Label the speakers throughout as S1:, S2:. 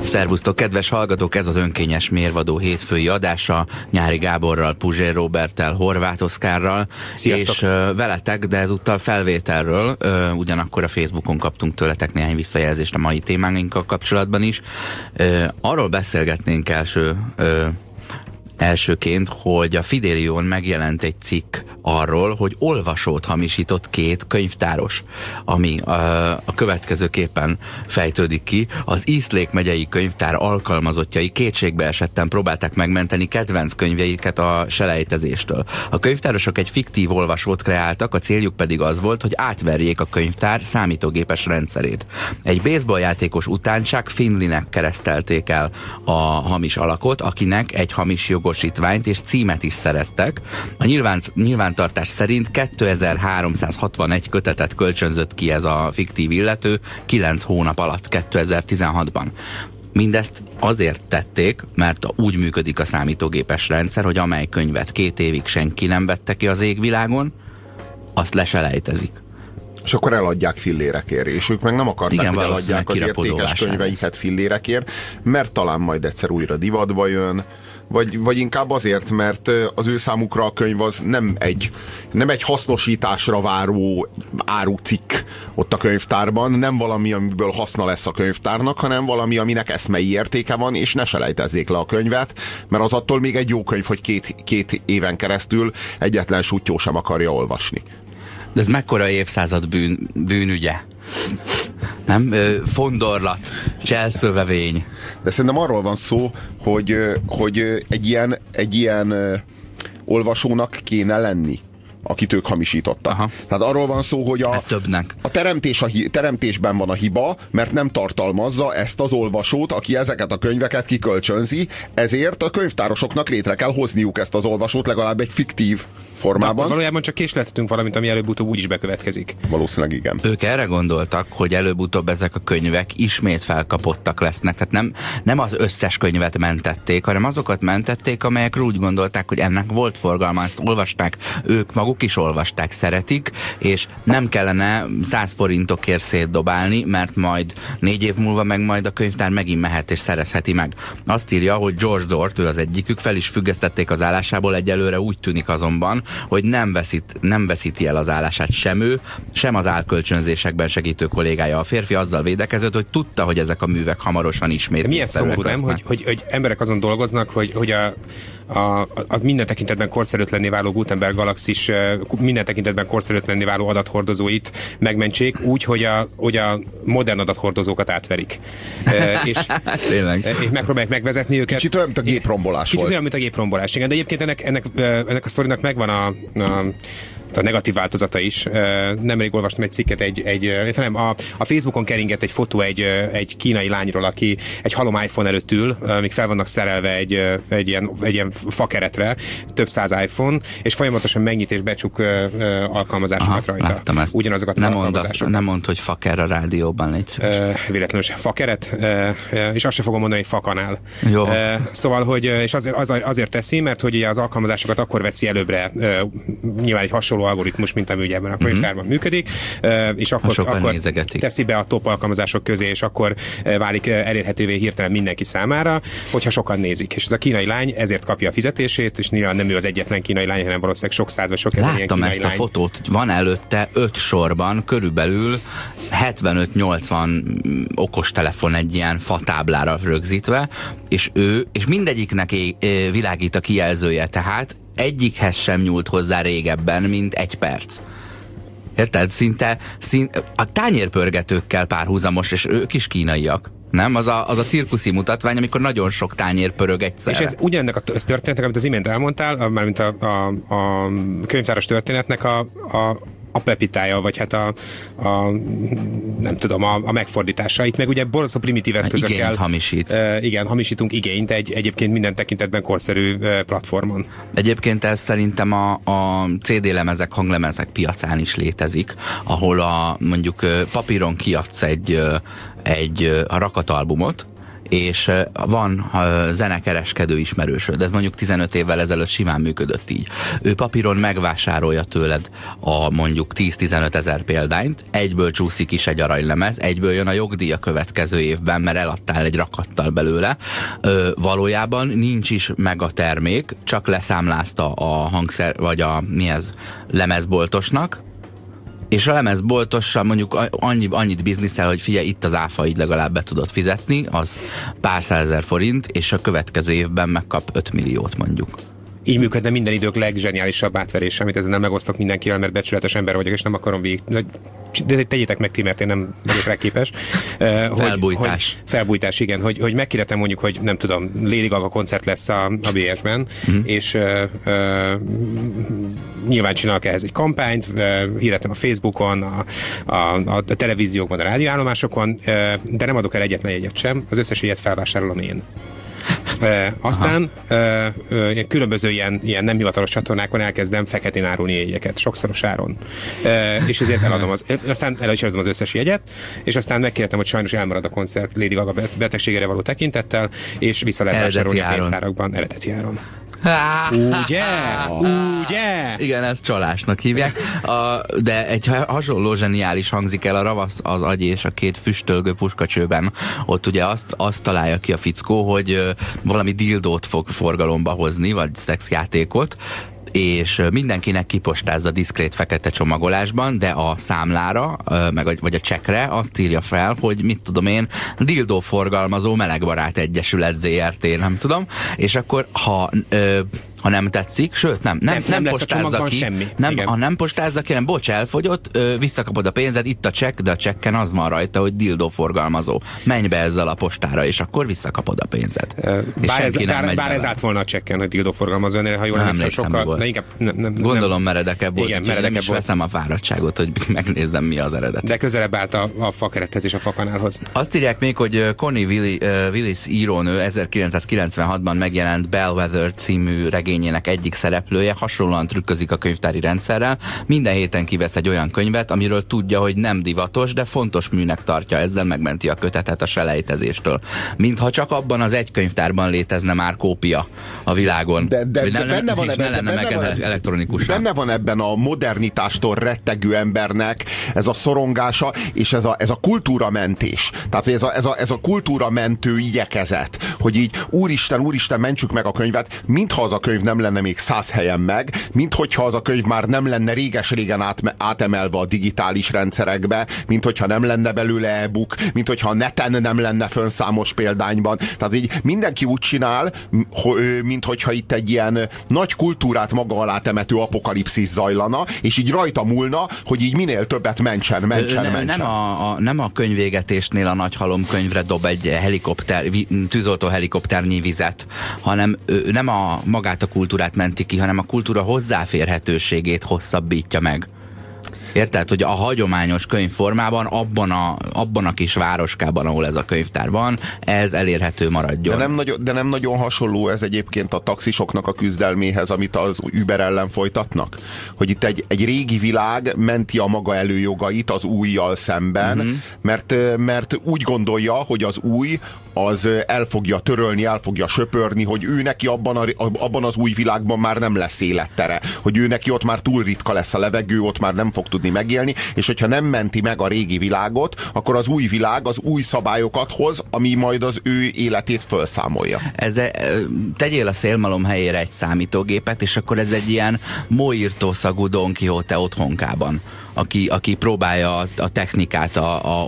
S1: Szervusztok, kedves hallgatók! Ez az önkényes mérvadó hétfői adása Nyári Gáborral, Puzsér Róberttel, Horváth Oszkárral.
S2: Sziasztok.
S1: És veletek, de ezúttal felvételről, ugyanakkor a Facebookon kaptunk tőletek néhány visszajelzést a mai témánkkal kapcsolatban is. Arról beszélgetnénk elsőként, hogy a Fidelión megjelent egy cikk arról, hogy olvasót hamisított két könyvtáros, ami a következőképpen fejtődik ki. Az East Lake megyei könyvtár alkalmazottjai kétségbe esetten próbálták megmenteni kedvenc könyveiket a selejtezéstől. A könyvtárosok egy fiktív olvasót kreáltak, a céljuk pedig az volt, hogy átverjék a könyvtár számítógépes rendszerét. Egy baseballjátékos után Chuck Finleynek keresztelték el a hamis alakot, akinek egy hamis jogosítványt és címet is szereztek. A nyilvántartás szerint 2361 kötetet kölcsönzött ki ez a fiktív illető 9 hónap alatt 2016-ban. Mindezt azért tették, mert úgy működik a számítógépes rendszer, hogy amely könyvet 2 évig senki nem vette ki az égvilágon, azt leselejtezik.
S3: És akkor eladják fillérekért, és ők meg nem akarták,
S1: igen,
S3: hogy eladják az értékes könyveiket fillérekért, mert talán majd egyszer újra divatba jön, vagy inkább azért, mert az ő számukra a könyv az nem egy hasznosításra váró árucikk ott a könyvtárban, nem valami, amiből haszna lesz a könyvtárnak, hanem valami, aminek eszmei értéke van, és ne selejtezzék le a könyvet, mert az attól még egy jó könyv, hogy két éven keresztül egyetlen sutyó sem akarja olvasni.
S1: De ez mekkora évszázad bűnügye? Nem? Fondorlat, cselszövevény.
S3: De szerintem arról van szó, hogy egy ilyen olvasónak kéne lenni, akit ők hamisítottak.
S1: Aha.
S3: Tehát arról van szó, hogy a teremtésben van a hiba, mert nem tartalmazza ezt az olvasót, aki ezeket a könyveket kikölcsönzi, ezért a könyvtárosoknak létre kell hozniuk ezt az olvasót legalább egy fiktív formában.
S2: Valójában csak késleltetünk valamit, ami előbb-utóbb úgyis bekövetkezik.
S3: Valószínűleg igen.
S1: Ők erre gondoltak, hogy előbb-utóbb ezek a könyvek ismét felkapottak lesznek. Tehát nem az összes könyvet mentették, hanem azokat mentették, amelyekről úgy gondolták, hogy ennek volt forgalma, ezt olvasták, ők maguk is olvasták, szeretik, és nem kellene 100 forintokért szétdobálni, mert majd 4 év múlva meg majd a könyvtár megint mehet és szerezheti meg. Azt írja, hogy George Dort, ő az egyikük, fel is függesztették az állásából, egyelőre úgy tűnik azonban, hogy nem veszíti el az állását sem ő, sem az álkölcsönzésekben segítő kollégája. A férfi azzal védekezett, hogy tudta, hogy ezek a művek hamarosan ismét
S2: milyen szomorú, nem? Hogy emberek azon dolgoznak, hogy a minden tekintetben korszerűtlenné váló Gutenberg galaxis minden tekintetben korszerűtlenné váló adathordozóit megmentsék úgy, hogy a modern adathordozókat átverik. És megpróbálják megvezetni őket.
S3: Kicsit olyan, mint a géprombolás
S2: volt. Olyan, mint a géprombolás, igen. De egyébként ennek a sztorinak megvan a negatív változata is. Nemrég olvastam egy cikket, a Facebookon keringett egy fotó egy kínai lányról, aki egy halom iPhone előtt ül, amíg fel vannak szerelve egy ilyen fakeretre, több száz iPhone, és folyamatosan megnyit és becsuk alkalmazásokat rajta.
S1: Láttam ezt.
S2: Ugyanazokat az alkalmazásokat.
S1: Nem mondd, hogy faker a rádióban, légy szíves.
S2: Véletlenül sem fakeret, és azt sem fogom mondani, hogy fakanál.
S1: Jó.
S2: Szóval, hogy és azért teszi, mert hogy az alkalmazásokat akkor veszi előbbre, nyilván egy hasonló algoritmus, mint ami ugye ebben a könyvtárban működik, és akkor teszi be a top alkalmazások közé, és akkor válik elérhetővé hirtelen mindenki számára, hogyha sokan nézik. És ez a kínai lány ezért kapja a fizetését, és nyilván nem ő az egyetlen kínai lány, hanem valószínűleg sok száz vagy sok ezer ilyen kínai lány.
S1: Láttam ezt a fotót, van előtte 5 sorban, körülbelül 75-80 okostelefon egy ilyen fatáblára rögzítve, és mindegyiknek világít a kijelzője, tehát egyikhez sem nyúlt hozzá régebben, mint 1 perc. Érted? Szinte a tányérpörgetőkkel párhuzamos, és ők is kínaiak. Nem? Az a cirkuszi mutatvány, amikor nagyon sok tányér pörög egyszerre.
S2: És ez ugyanennek a történetnek, amit az imént elmondtál, mármint a könyvtáros történetnek a pepitája, vagy hát nem tudom, a megfordítása. Itt meg ugye borzasztó primitív eszközökkel.
S1: Igényt hamisít.
S2: Igen, hamisítunk igényt egyébként minden tekintetben korszerű platformon.
S1: Egyébként ez szerintem a CD-lemezek, hanglemezek piacán is létezik, ahol mondjuk papíron kiadsz egy rakatalbumot, és van zenekereskedő ismerősöd, ez mondjuk 15 évvel ezelőtt simán működött így. Ő papíron megvásárolja tőled a mondjuk 10-15 ezer példányt, egyből csúszik is egy aranylemez, egyből jön a jogdíj a következő évben, mert eladtál egy rakattal belőle. Valójában nincs is meg a termék, csak leszámlázta a hangszer, vagy lemezboltosnak, és a lemezboltossal mondjuk annyit bizniszel, hogy figyelj, itt az áfa, így legalább be tudod fizetni, az pár százezer forint, és a következő évben megkap 5 milliót mondjuk.
S2: Így működne minden idők legzseniálisabb átverése, amit ezzel nem megosztok mindenkivel, mert becsületes ember vagyok, és nem akarom végig. De tegyétek meg ti, mert én nem vagyok rá képes.
S1: Felbújtás.
S2: Felbújtás, igen. Hogy megkérdeztem mondjuk, hogy nem tudom, Lady Gaga koncert lesz a BS-ben, és nyilván csinálok ehhez egy kampányt, hirdettem a Facebookon, a televíziókban, a rádióállomásokon, de nem adok el egyetlen jegyet sem, az összes jegyet felvásárolom én. Aztán különböző ilyen nem hivatalos csatornákon elkezdem feketén árulni jegyeket, sokszoros áron. És ezért eladom aztán el is adom az összes jegyet, és aztán megkértem, hogy sajnos elmarad a koncert Lady Gaga betegségére való tekintettel, és vissza lehet vásárolni a pénztárakban eredeti áron. Ugye? Ugye?
S1: Igen, ezt csalásnak hívják. De egy hasonló zseniális hangzik el a Ravasz az agy és a két füstölgő puskacsőben. Ott ugye azt találja ki a fickó, hogy valami dildót fog forgalomba hozni, vagy szexjátékot, és mindenkinek kipostázza diszkrét fekete csomagolásban, de a számlára, vagy a csekkre azt írja fel, hogy mit tudom én, dildó forgalmazó melegbarát egyesület ZRT, nem tudom, és akkor ha nem tetszik, sőt nem postázza ki, semmi. Ha nem postázza ki, nem bocs, elfogyott, visszakapod a pénzed, itt a csekk, de a csekken az van rajta, hogy dildó forgalmazó. Menj be ezzel a postára, és akkor visszakapod a pénzed.
S2: Bár ez állt volna a csekken, hogy dildó forgalmazó, ha jól emlékszem, sokkal, de inkább
S1: gondolom meredekebb volt,
S2: meredekebb
S1: nem is veszem a fáradtságot, hogy megnézzem, mi az eredet.
S2: De közelebb állt a fakerethez és a fakanálhoz.
S1: Azt írják még, hogy Connie Willis írónő 1996-ban megjelent Bellwether című regényének egyik szereplője hasonlóan trükközik a könyvtári rendszerrel. Minden héten kivesz egy olyan könyvet, amiről tudja, hogy nem divatos, de fontos műnek tartja, ezzel megmenti a kötetet a selejtezéstől. Mintha csak abban az egy könyvtárban létezne már kópia a világon.
S3: De benne van benne van ebben a modernitástól rettegő embernek ez a szorongása, és ez a kultúramentés. Tehát ez a kultúramentő igyekezet, hogy így úristen, mentsük meg a könyvet, mintha az a könyv nem lenne még 100 helyen meg, minthogyha az a könyv már nem lenne réges-régen átemelve a digitális rendszerekbe, minthogyha nem lenne belőle e-book, minthogyha a neten nem lenne fönn számos példányban. Tehát így mindenki úgy csinál, minthogyha itt egy ilyen nagy kultúrát maga alá temető apokalipszis zajlana, és így rajta múlna, hogy így minél többet mentsen.
S1: Nem a könyvégetésnél a nagy halomkönyvre dob egy tűzoltó helikopternyi vizet, hanem nem magát a kultúrát menti ki, hanem a kultúra hozzáférhetőségét hosszabbítja meg. Érted, hogy a hagyományos könyvformában abban a kis városkában, ahol ez a könyvtár van, ez elérhető maradjon.
S3: De nem nagyon hasonló ez egyébként a taxisoknak a küzdelméhez, amit az Uber ellen folytatnak? Hogy itt egy régi világ menti a maga előjogait az újjal szemben, mert úgy gondolja, hogy az új az el fogja törölni, el fogja söpörni, hogy ő neki abban az új világban már nem lesz élettere, hogy ő neki ott már túl ritka lesz a levegő, ott már nem fog tudni megélni, és hogyha nem menti meg a régi világot, akkor az új világ az új szabályokat hoz, ami majd az ő életét felszámolja.
S1: Tegyél a szélmalom helyére egy számítógépet, és akkor ez egy ilyen móírtó szagú Don Quixote otthonkában, aki próbálja a technikát a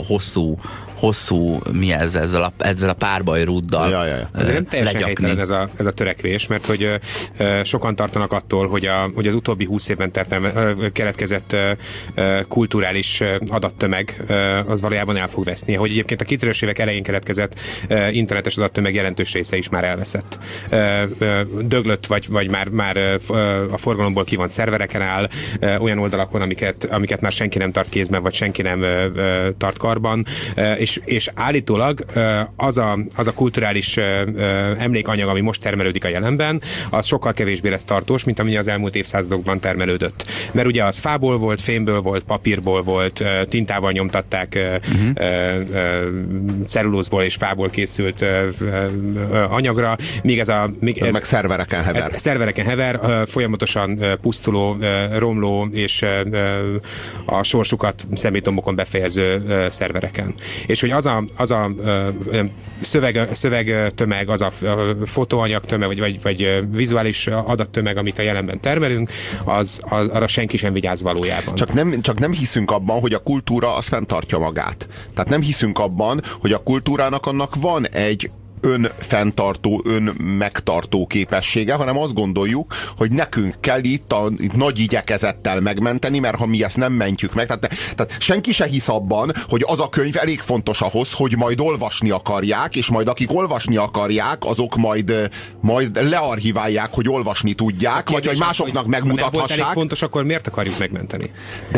S1: hosszú, mi ezzel a párbajrúddal
S2: Ezért nem teljesen helytelen ez a törekvés, mert hogy sokan tartanak attól, hogy az utóbbi 20 évben keletkezett kulturális adattömeg az valójában el fog veszni. Hogy egyébként a 2000-es évek elején keletkezett internetes adattömeg jelentős része is már elveszett. Döglött, vagy már a forgalomból kivont szervereken áll, olyan oldalakon, amiket már senki nem tart kézben, vagy senki nem tart karban, és állítólag az a kulturális emlékanyag, ami most termelődik a jelenben, az sokkal kevésbé lesz tartós, mint ami az elmúlt évszázadokban termelődött. Mert ugye az fából volt, fémből volt, papírból volt, tintával nyomtatták, cellulózból és fából készült anyagra, míg ez
S3: meg szervereken hever.
S2: Ez szervereken hever, folyamatosan pusztuló, romló és a sorsukat szemétombokon befejező szervereken. És hogy az a szövegtömeg, az a fotóanyag tömeg, vagy vizuális adattömeg, amit a jelenben termelünk, arra senki sem vigyáz valójában.
S3: Csak nem hiszünk abban, hogy a kultúra az fenntartja magát. Tehát nem hiszünk abban, hogy a kultúrának annak van egy önfenntartó, önmegtartó képessége, hanem azt gondoljuk, hogy nekünk kell itt nagy igyekezettel megmenteni, mert ha mi ezt nem mentjük meg, tehát senki se hisz abban, hogy az a könyv elég fontos ahhoz, hogy majd olvasni akarják, és majd akik olvasni akarják, azok majd learchiválják, hogy olvasni tudják, vagy hogy másoknak megmutathassák. Ha nem volt elég
S2: fontos, akkor miért akarjuk megmenteni?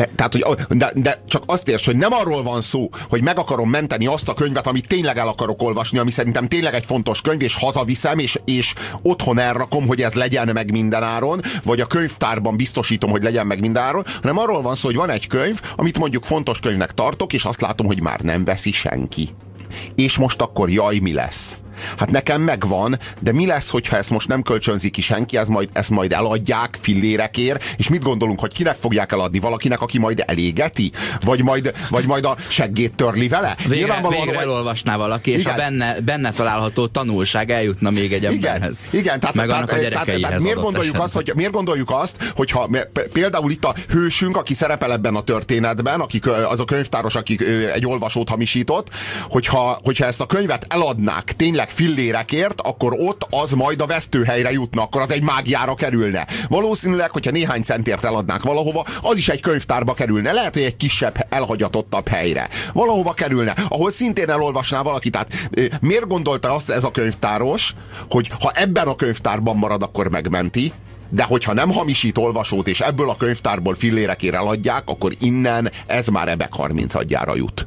S3: De csak azt érts, hogy nem arról van szó, hogy meg akarom menteni azt a könyvet, amit tényleg el akarok olvasni, ami szerintem tényleg egy fontos könyv, és hazaviszem, és otthon elrakom, hogy ez legyen meg mindenáron, vagy a könyvtárban biztosítom, hogy legyen meg mindenáron, hanem arról van szó, hogy van egy könyv, amit mondjuk fontos könyvnek tartok, és azt látom, hogy már nem veszi senki. És most akkor jaj, mi lesz? Hát nekem megvan, de mi lesz, hogyha ezt most nem kölcsönzi ki senki, ezt majd eladják fillérekért, és mit gondolunk, hogy kinek fogják eladni? Valakinek, aki majd elégeti? Vagy majd a seggét törli vele?
S1: Végre elolvasná valaki, és igen. A benne található tanulság eljutna még egy emberhez.
S3: Igen, tehát miért gondoljuk azt, hogyha például itt a hősünk, aki szerepel ebben a történetben, az a könyvtáros, aki egy olvasót hamisított, hogyha ezt a könyvet eladnák tényleg fillérekért, akkor ott az majd a vesztőhelyre jutna, akkor az egy mágiára kerülne. Valószínűleg, hogyha néhány centért eladnák valahova, az is egy könyvtárba kerülne. Lehet, hogy egy kisebb, elhagyatottabb helyre. Valahova kerülne, ahol szintén elolvasná valaki. Tehát miért gondolta azt ez a könyvtáros, hogy ha ebben a könyvtárban marad, akkor megmenti, de hogyha nem hamisít olvasót, és ebből a könyvtárból fillérekért eladják, akkor innen ez már ebek 30-adjára jut.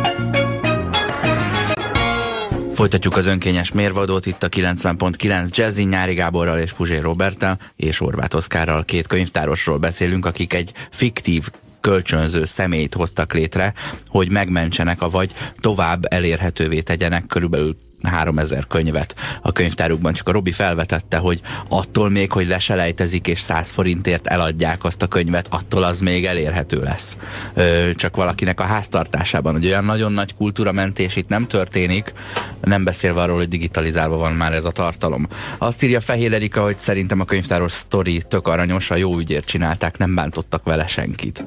S1: Folytatjuk az önkényes mérvadót itt a 90.9 Jazzin, Nyári Gáborral és Puzsér Roberttel és Horváth Oszkárral, két könyvtárosról beszélünk, akik egy fiktív kölcsönző személyt hoztak létre, hogy megmentsenek, avagy tovább elérhetővé tegyenek körülbelül 3000 könyvet a könyvtárukban. Csak a Robi felvetette, hogy attól még, hogy leselejtezik és 100 forintért eladják azt a könyvet, attól az még elérhető lesz. Csak valakinek a háztartásában, hogy olyan nagyon nagy kultúramentés itt nem történik, nem beszélve arról, hogy digitalizálva van már ez a tartalom. Azt írja Fehér Erika, hogy szerintem a könyvtáros sztori tök aranyos, a jó ügyért csinálták, nem bántottak vele senkit.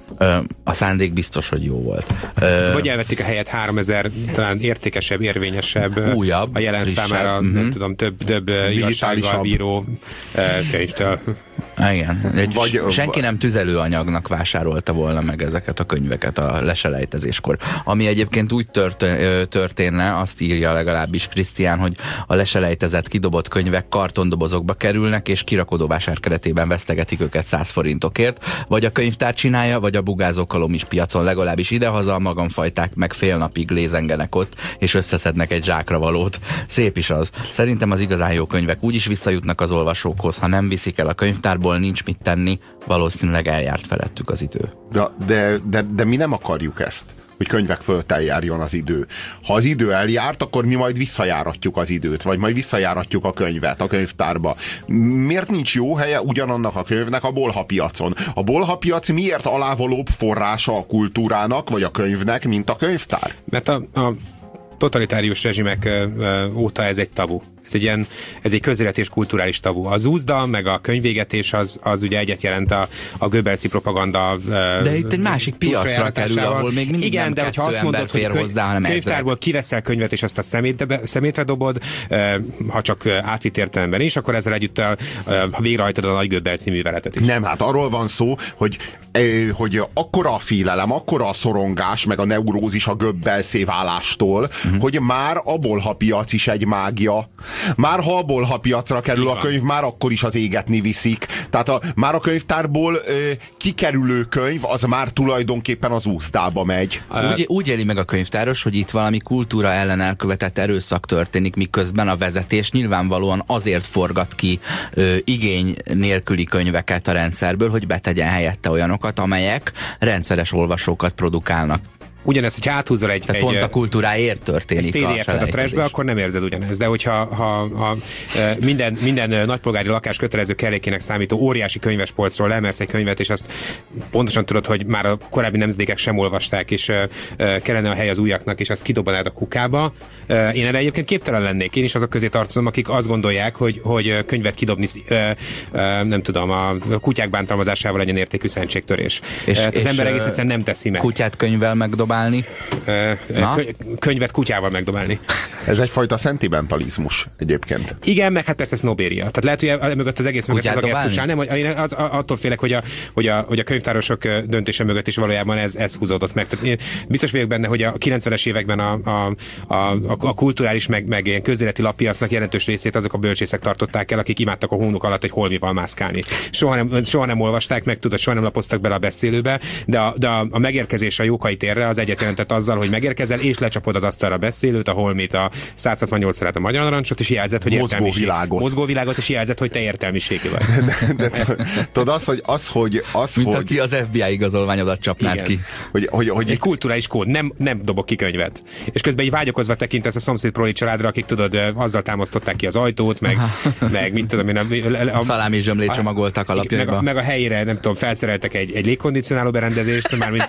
S1: A szándék biztos, hogy jó volt.
S2: Vagy elvették a helyet 3000 talán értékesebb, érvényesebb,
S1: újabb,
S2: a jelen számára, nem tudom, több igazsággal bíró könyvtől.
S1: Igen. Senki nem tüzelőanyagnak vásárolta volna meg ezeket a könyveket a leselejtezéskor. Ami egyébként úgy történne, azt írja legalábbis Krisztián, hogy a leselejtezett, kidobott könyvek kartondobozokba kerülnek, és kirakodóvásár keretében vesztegetik őket 100 forintokért, vagy a könyvtár csinálja, vagy a bugázókalom is piacon, legalábbis idehaza a magamfajták meg fél napig lézengenek ott, és összeszednek egy zsákra valót. Szép is az. Szerintem az igazán jó könyvek úgyis visszajutnak az olvasókhoz, ha nem viszik el a könyvtárból, nincs mit tenni, valószínűleg eljárt felettük az idő.
S3: De mi nem akarjuk ezt, hogy könyvek fölött eljárjon az idő. Ha az idő eljárt, akkor mi majd visszajáratjuk az időt, vagy majd visszajáratjuk a könyvet a könyvtárba. Miért nincs jó helye ugyanannak a könyvnek a bolhapiacon? A bolhapiac miért alávalóbb forrása a kultúrának, vagy a könyvnek, mint a könyvtár?
S2: Mert a totalitárius rezsimek óta ez egy tabu. Ez egy közéleti és kulturális tabu. Az úzda, meg a könyvégetés az ugye egyet jelent a Goebbelsi propaganda.
S1: De itt egy másik piacra kerül, ahol még mindig
S2: igen,
S1: nem
S2: de
S1: kettő ember fér hozzá, hanem
S2: könyvtárból kiveszel könyvet, és azt a szemétre dobod, ha csak átvitt értelemben is, akkor ezzel együtt végrehajtod a nagy Goebbelsi műveletet is.
S3: Nem, hát arról van szó, hogy akkora a félelem, akkora a szorongás, meg a neurózis a Goebbelsi válástól, hogy már a bolhapiac is egy mágia. Már ha a bolhapiacra kerül a könyv, már akkor is az égetni viszik. Tehát már a könyvtárból kikerülő könyv, az már tulajdonképpen az úszdába megy.
S1: Úgy éli meg a könyvtáros, hogy itt valami kultúra ellen elkövetett erőszak történik, miközben a vezetés nyilvánvalóan azért forgat ki igény nélküli könyveket a rendszerből, hogy betegyen helyette olyanokat, amelyek rendszeres olvasókat produkálnak.
S2: Ugyanez, hogy áthúzol egy
S1: pont a kultúráért történik
S2: egy PDF-et a trashbe, akkor nem érzed ugyanezt. De hogyha minden nagypolgári lakás kötelező kellékének számító óriási könyvespolcról leemelsz egy könyvet, és azt pontosan tudod, hogy már a korábbi nemzedékek sem olvasták, és kellene a hely az újaknak, és azt kidobanád a kukába. Én erre egyébként képtelen lennék. Én is azok közé tartozom, akik azt gondolják, hogy könyvet kidobni, nem tudom, a kutyák bántalmazásával legyen értékű szentségtörés. Az ember egész egyszerűen nem teszi meg.
S1: Kutyát könyvvel megdobálni?
S2: Könyvet kutyával megdobálni.
S3: Ez egyfajta szentimentalizmus egyébként.
S2: Igen, meg hát persze sznobéria. Tehát lehet, hogy mögött az egész mögött ez a gesztus áll. Nem, én attól félek, hogy a könyvtárosok döntése mögött is valójában ez húzódott meg. Tehát én biztos vagyok benne, hogy a 90-es években a kulturális meg ilyen közéleti lappiacnak jelentős részét azok a bölcsészek tartották el, akik imádtak a hónuk alatt egy holmival mászkálni. Soha nem olvasták meg, tudod, soha nem lapoztak bele a beszélőbe, de a megérkezés a Jókai térre az egyet jelentett azzal, hogy megérkezel, és lecsapod az asztalra a beszélőt, a holmit, a 168-szerát, a magyar narancsot, és jelzed, hogy mozgóvilágot, és jelzed, hogy te értelmiségű vagy.
S3: De tudod,
S1: mint aki az FBI igazolványodat csapnád ki.
S2: Hogy egy kulturális kód, nem dobok ki könyvet. És közben így vágyakozva tekintesz a szomszéd proli családra, akik tudod, azzal támasztották ki az ajtót, meg mit tudom én,
S1: a szalámi zsömlét csomagoltak a lapjaiba.
S2: Meg a helyére, nem tudom, felszereltek egy légkondicionáló berendezést, mármint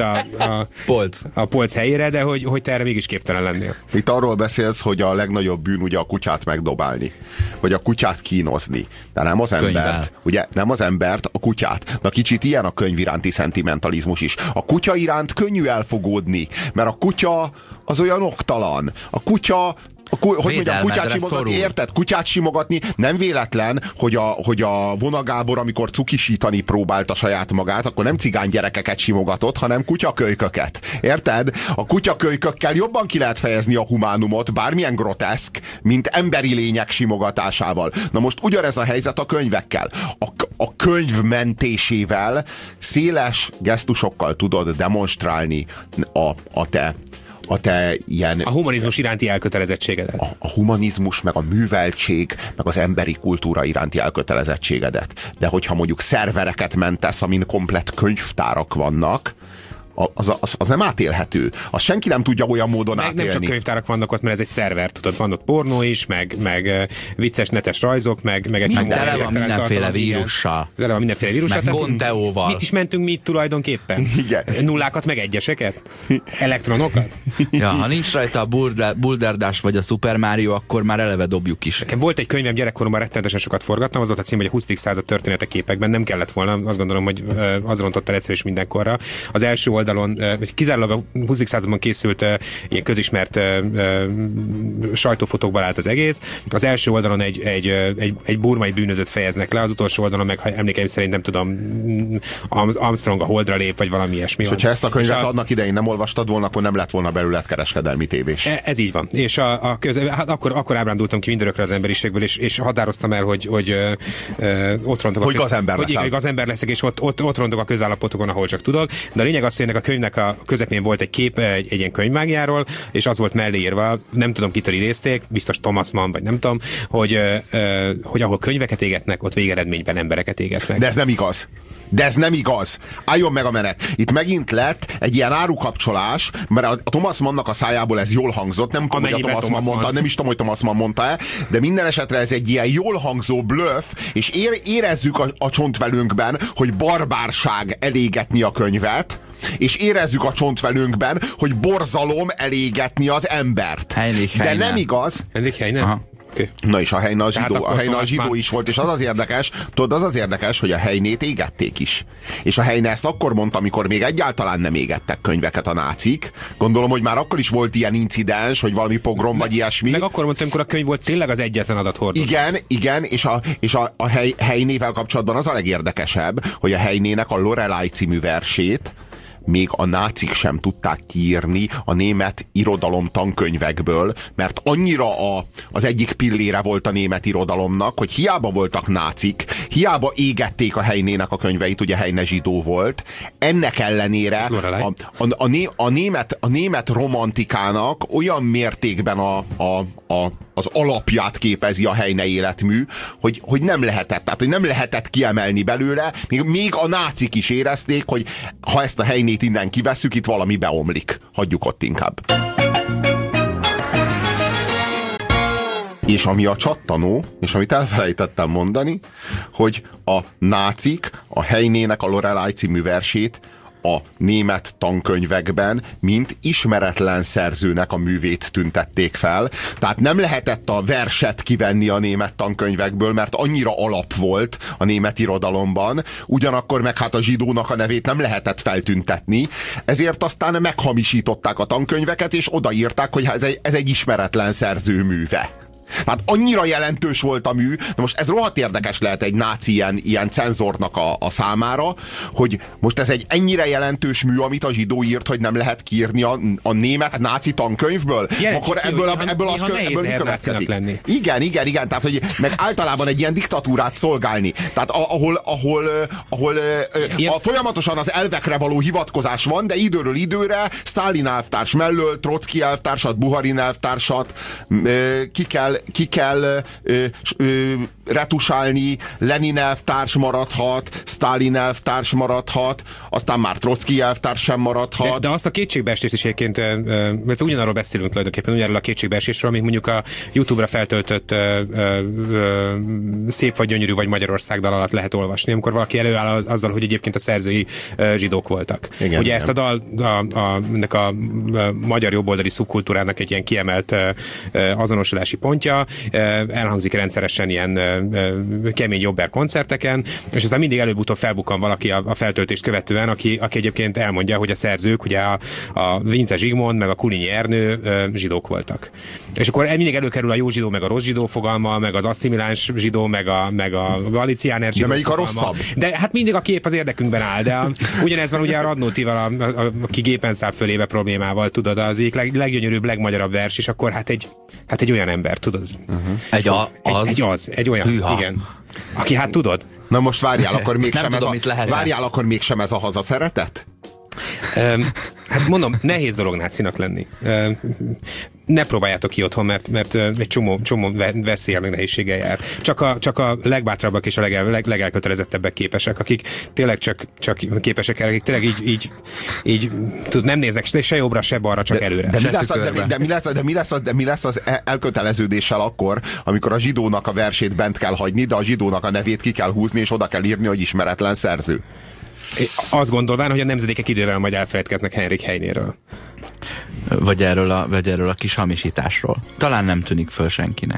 S2: a polc helyére, de hogy te erre mégis képtelen lennél.
S3: Itt arról beszélsz, hogy a legnagyobb bűn ugye a kutyát megdobálni, vagy a kutyát kínozni, de nem az embert, ugye nem az embert, a kutyát. Na kicsit ilyen a könyv iránti szentimentalizmus is. A kutya iránt könnyű elfogódni, mert a kutya az olyan oktalan. A kutya kutyát simogatni, érted? Kutyát simogatni nem véletlen, hogy a Vona Gábor, amikor cukisítani próbálta saját magát, akkor nem cigány gyerekeket simogatott, hanem kutyakölyköket. Érted? A kutyakölykökkel jobban ki lehet fejezni a humánumot, bármilyen groteszk, mint emberi lények simogatásával. Na most ugyanez a helyzet a könyvekkel. A könyv mentésével széles gesztusokkal tudod demonstrálni a te ilyen...
S2: A humanizmus iránti elkötelezettségedet.
S3: A humanizmus, meg a műveltség, meg az emberi kultúra iránti elkötelezettségedet. De hogyha mondjuk szervereket mentesz, amin komplett könyvtárak vannak, az nem átélhető. Azt senki nem tudja olyan módon átélni.
S2: Nem csak könyvtárak vannak ott, mert ez egy szerver, tudod, van ott pornó is, meg vicces netes rajzok, meg egy csomó
S1: tele van mindenféle vírussal.
S2: Tele van mindenféle vírussal.
S1: Meg Gonteóval.
S2: Mit is mentünk mi itt tulajdonképpen?
S3: Igen.
S2: Nullákat, meg egyeseket? Elektronokat?
S1: Ja, ha nincs rajta a Bulderdás vagy a Super Mario, akkor már eleve dobjuk is.
S2: Nekem volt egy könyvem, gyerekkoromban rettenetesen sokat forgattam, az volt a cím, hogy a 20. század története képekben, nem kellett volna, azt gondolom, hogy az rontott el egyszer és mindenkorra. Az első oldalon, kizárólag a 20. században készült ilyen közismert sajtófotókban állt az egész. Az első oldalon egy burmai bűnözőt fejeznek le, az utolsó oldalon meg, ha emlékeim szerint nem tudom, Armstrong a Holdra lép, vagy valami ilyesmi.
S3: És hogyha ezt a könyvet annak idején nem olvastad volna, akkor nem lett volna belőle kereskedelmi tévés.
S2: Ez így van. És hát akkor ábrándultam ki mindörökre az emberiségből, és határoztam el, hogy ott rontok
S3: az
S2: ember leszek, és ott rontok a közállapotokon, ahol csak tudok. De a lényeg az, hogy ennek a könyvnek a közepén volt egy kép egy ilyen könyvmágiáról, és az volt mellé írva, nem tudom, kitől idézték, biztos Thomas Mann, vagy nem tudom, hogy ahol könyveket égetnek, ott végeredményben embereket égetnek.
S3: De ez nem igaz. Álljon meg a menet. Itt megint lett egy ilyen árukapcsolás, mert a Thomas Mannnak a szájából ez jól hangzott, nem tudom, hogy a Thomas Mann mondta, nem is tudom, hogy Thomas Mann mondta-e, de minden esetre ez egy ilyen jól hangzó bluff, és érezzük a csontvelünkben, hogy barbárság elégetni a könyvet, és érezzük a csontvelünkben, hogy borzalom elégetni az embert. De nem igaz.
S2: Okay.
S3: Na és a Heine a zsidó is volt, és az az érdekes, hogy a Heinét égették is. És a Heine ezt akkor mondta, amikor még egyáltalán nem égettek könyveket a nácik. Gondolom, hogy már akkor is volt ilyen incidens, hogy valami pogrom vagy ilyesmi.
S2: Meg akkor mondtam, amikor a könyv volt tényleg az egyetlen adathordozó.
S3: Igen, és a Heinével kapcsolatban az a legérdekesebb, hogy a Heinének a Lorelei című versét még a nácik sem tudták kiírni a német irodalom tankönyvekből, mert annyira az egyik pillére volt a német irodalomnak, hogy hiába voltak nácik, hiába égették a Heinének a könyveit, ugye Heine zsidó volt, ennek ellenére a német romantikának olyan mértékben az alapját képezi a Heine életmű, hogy nem lehetett, tehát hogy nem lehetett kiemelni belőle, még a nácik is érezték, hogy ha ezt a Heinét innen kivesszük, itt valami beomlik. Hagyjuk ott inkább. És ami a csattanó, és amit elfelejtettem mondani, hogy a nácik a Heinének a Lorelei című versét a német tankönyvekben, mint ismeretlen szerzőnek a művét tüntették fel. Tehát nem lehetett a verset kivenni a német tankönyvekből, mert annyira alap volt a német irodalomban, ugyanakkor meg hát a zsidónak a nevét nem lehetett feltüntetni, ezért aztán meghamisították a tankönyveket, és odaírták, hogy ez egy ismeretlen szerző műve. Hát annyira jelentős volt a mű, de most ez rohadt érdekes lehet egy náci ilyen cenzornak a számára, hogy most ez egy ennyire jelentős mű, amit a zsidó írt, hogy nem lehet kiírni a német náci tankönyvből. Akkor ebből mi következik? Igen, tehát hogy meg általában egy ilyen diktatúrát szolgálni. Tehát ahol folyamatosan az elvekre való hivatkozás van, de időről időre Sztálin elvtárs mellől Trocki elvtársat, Buharin elvtársat ki kell retusálni, Lenin elvtárs maradhat, Sztálin elvtárs maradhat, aztán már Trocki elvtárs sem maradhat.
S2: De azt a kétségbeesést is egyébként, mert ugyanarról beszélünk tulajdonképpen, ugyanarról a kétségbeesésről, amit mondjuk a YouTube-ra feltöltött Szép vagy gyönyörű vagy Magyarország dal alatt lehet olvasni, amikor valaki előáll azzal, hogy egyébként a szerzői zsidók voltak. Igen, ugye ezt a dal ennek a magyar jobboldali szubkultúrának egy ilyen kiemelt azonosulási pontja, elhangzik rendszeresen ilyen kemény jobber koncerteken, és aztán mindig előbb-utóbb felbukkan valaki a feltöltést követően, aki egyébként elmondja, hogy a szerzők, ugye a Vince Zsigmond, meg a Kulinyi Ernő zsidók voltak. És akkor mindig előkerül a jó zsidó, meg a rossz zsidó fogalma, meg az asszimiláns zsidó, meg a galiciáner zsidó.
S3: De melyik a rosszabb?
S2: De hát mindig a kép az érdekünkben áll, de ugyanez van ugye a Radnótival, aki gépen száll fölébe problémával, tudod, az egyik leggyönyörűbb, legmagyarabb vers, és akkor hát egy olyan ember, tudod? Egy olyan, hűha. Igen. Aki hát tudod.
S3: Na most várjál, akkor mégsem ez a hazaszeretet?
S2: Hát mondom, nehéz dolog nácinak lenni. Ne próbáljátok ki otthon, mert egy csomó veszéllyel, meg nehézséggel jár. Csak a legbátrabbak és a legelkötelezettebbek képesek, akik tényleg csak képesek erre, akik tényleg így nem néznek se jobbra, se balra, csak előre.
S3: De mi lesz az elköteleződéssel akkor, amikor a zsidónak a versét bent kell hagyni, de a zsidónak a nevét ki kell húzni, és oda kell írni, hogy ismeretlen szerző?
S2: Azt gondolván, hogy a nemzedékek idővel majd elfelejtkeznek Henrik Heinéről.
S1: Vagy erről a kis hamisításról. Talán nem tűnik föl senkinek.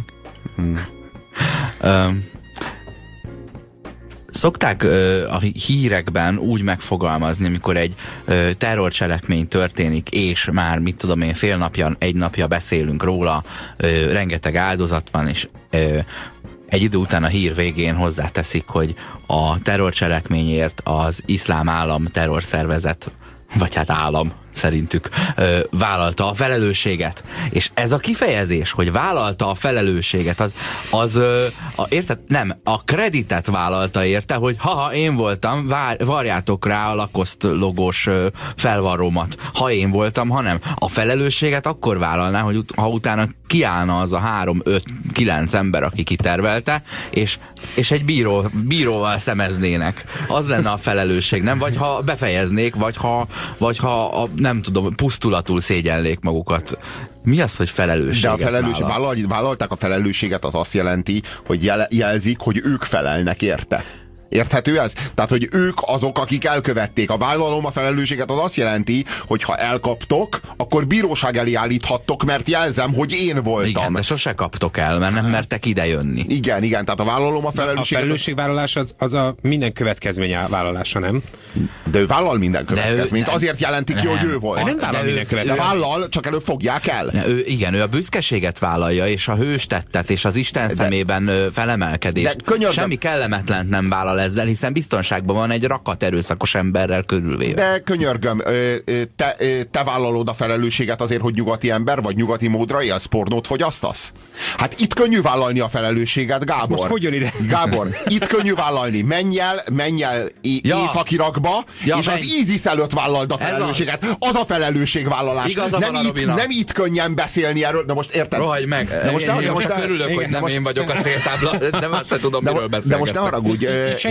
S1: Szokták a hírekben úgy megfogalmazni, amikor egy terrorcselekmény történik, és már, mit tudom én, fél napja, egy napja beszélünk róla, rengeteg áldozat van, és egy idő után a hír végén hozzáteszik, hogy a terrorcselekményért az Iszlám Állam terrorszervezet, vagy hát állam szerintük vállalta a felelősséget. És ez a kifejezés, hogy vállalta a felelősséget, érted? Nem, a kreditet vállalta érte, hogy ha én voltam, varjátok rá a Lacoste logós felvarrómat. Ha én voltam, ha nem. A felelősséget akkor vállalná, hogy ha utána kiállna az a 3-5-9 ember, aki kitervelte, és egy bíróval szemeznének. Az lenne a felelősség, nem? Vagy ha befejeznék, vagy ha nem tudom, pusztulatul szégyellék magukat. Mi az, hogy felelősséget
S3: vállalták a felelősséget, az azt jelenti, hogy jelzik, hogy ők felelnek érte. Érthető ez? Tehát, hogy ők azok, akik elkövették. A vállalom a felelősséget az azt jelenti, hogy ha elkaptok, akkor bíróság elé állíthattok, mert jelzem, hogy én voltam.
S1: Igen, de sose kaptok el, mert nem mertek idejönni.
S3: Igen, tehát a vállalom a felelősséget.
S2: A felelősségvállalás az a minden következmény vállalása, nem?
S3: De ő vállal minden következményt. Azért jelenti ki, hogy ő volt.
S2: Nem vállal minden következményt.
S3: De vállal, csak előbb fogják el.
S1: Ő a büszkeséget vállalja, és a hőstettet, és az Isten szemében felemelkedést. Semmi kellemetlent nem vállal ezzel, hiszen biztonságban van egy rakat erőszakos emberrel körülvéve.
S3: De könyörgöm, te vállalod a felelősséget azért, hogy nyugati ember vagy, nyugati módra élsz, pornót fogyasztasz? Hát itt könnyű vállalni a felelősséget, Gábor.
S2: Most hogy jön ide?
S3: Gábor, itt könnyű vállalni. Menj el Észak-Irakba, és az ISIS előtt vállald a felelősséget. Az a felelősségvállalás. Nem itt könnyen beszélni erről, de most érted?
S1: Rohagy meg. De most örülök, hogy nem én vagyok a céltábla, de azt sem tudom, miről beszélgettek.
S3: De most ne haragudj.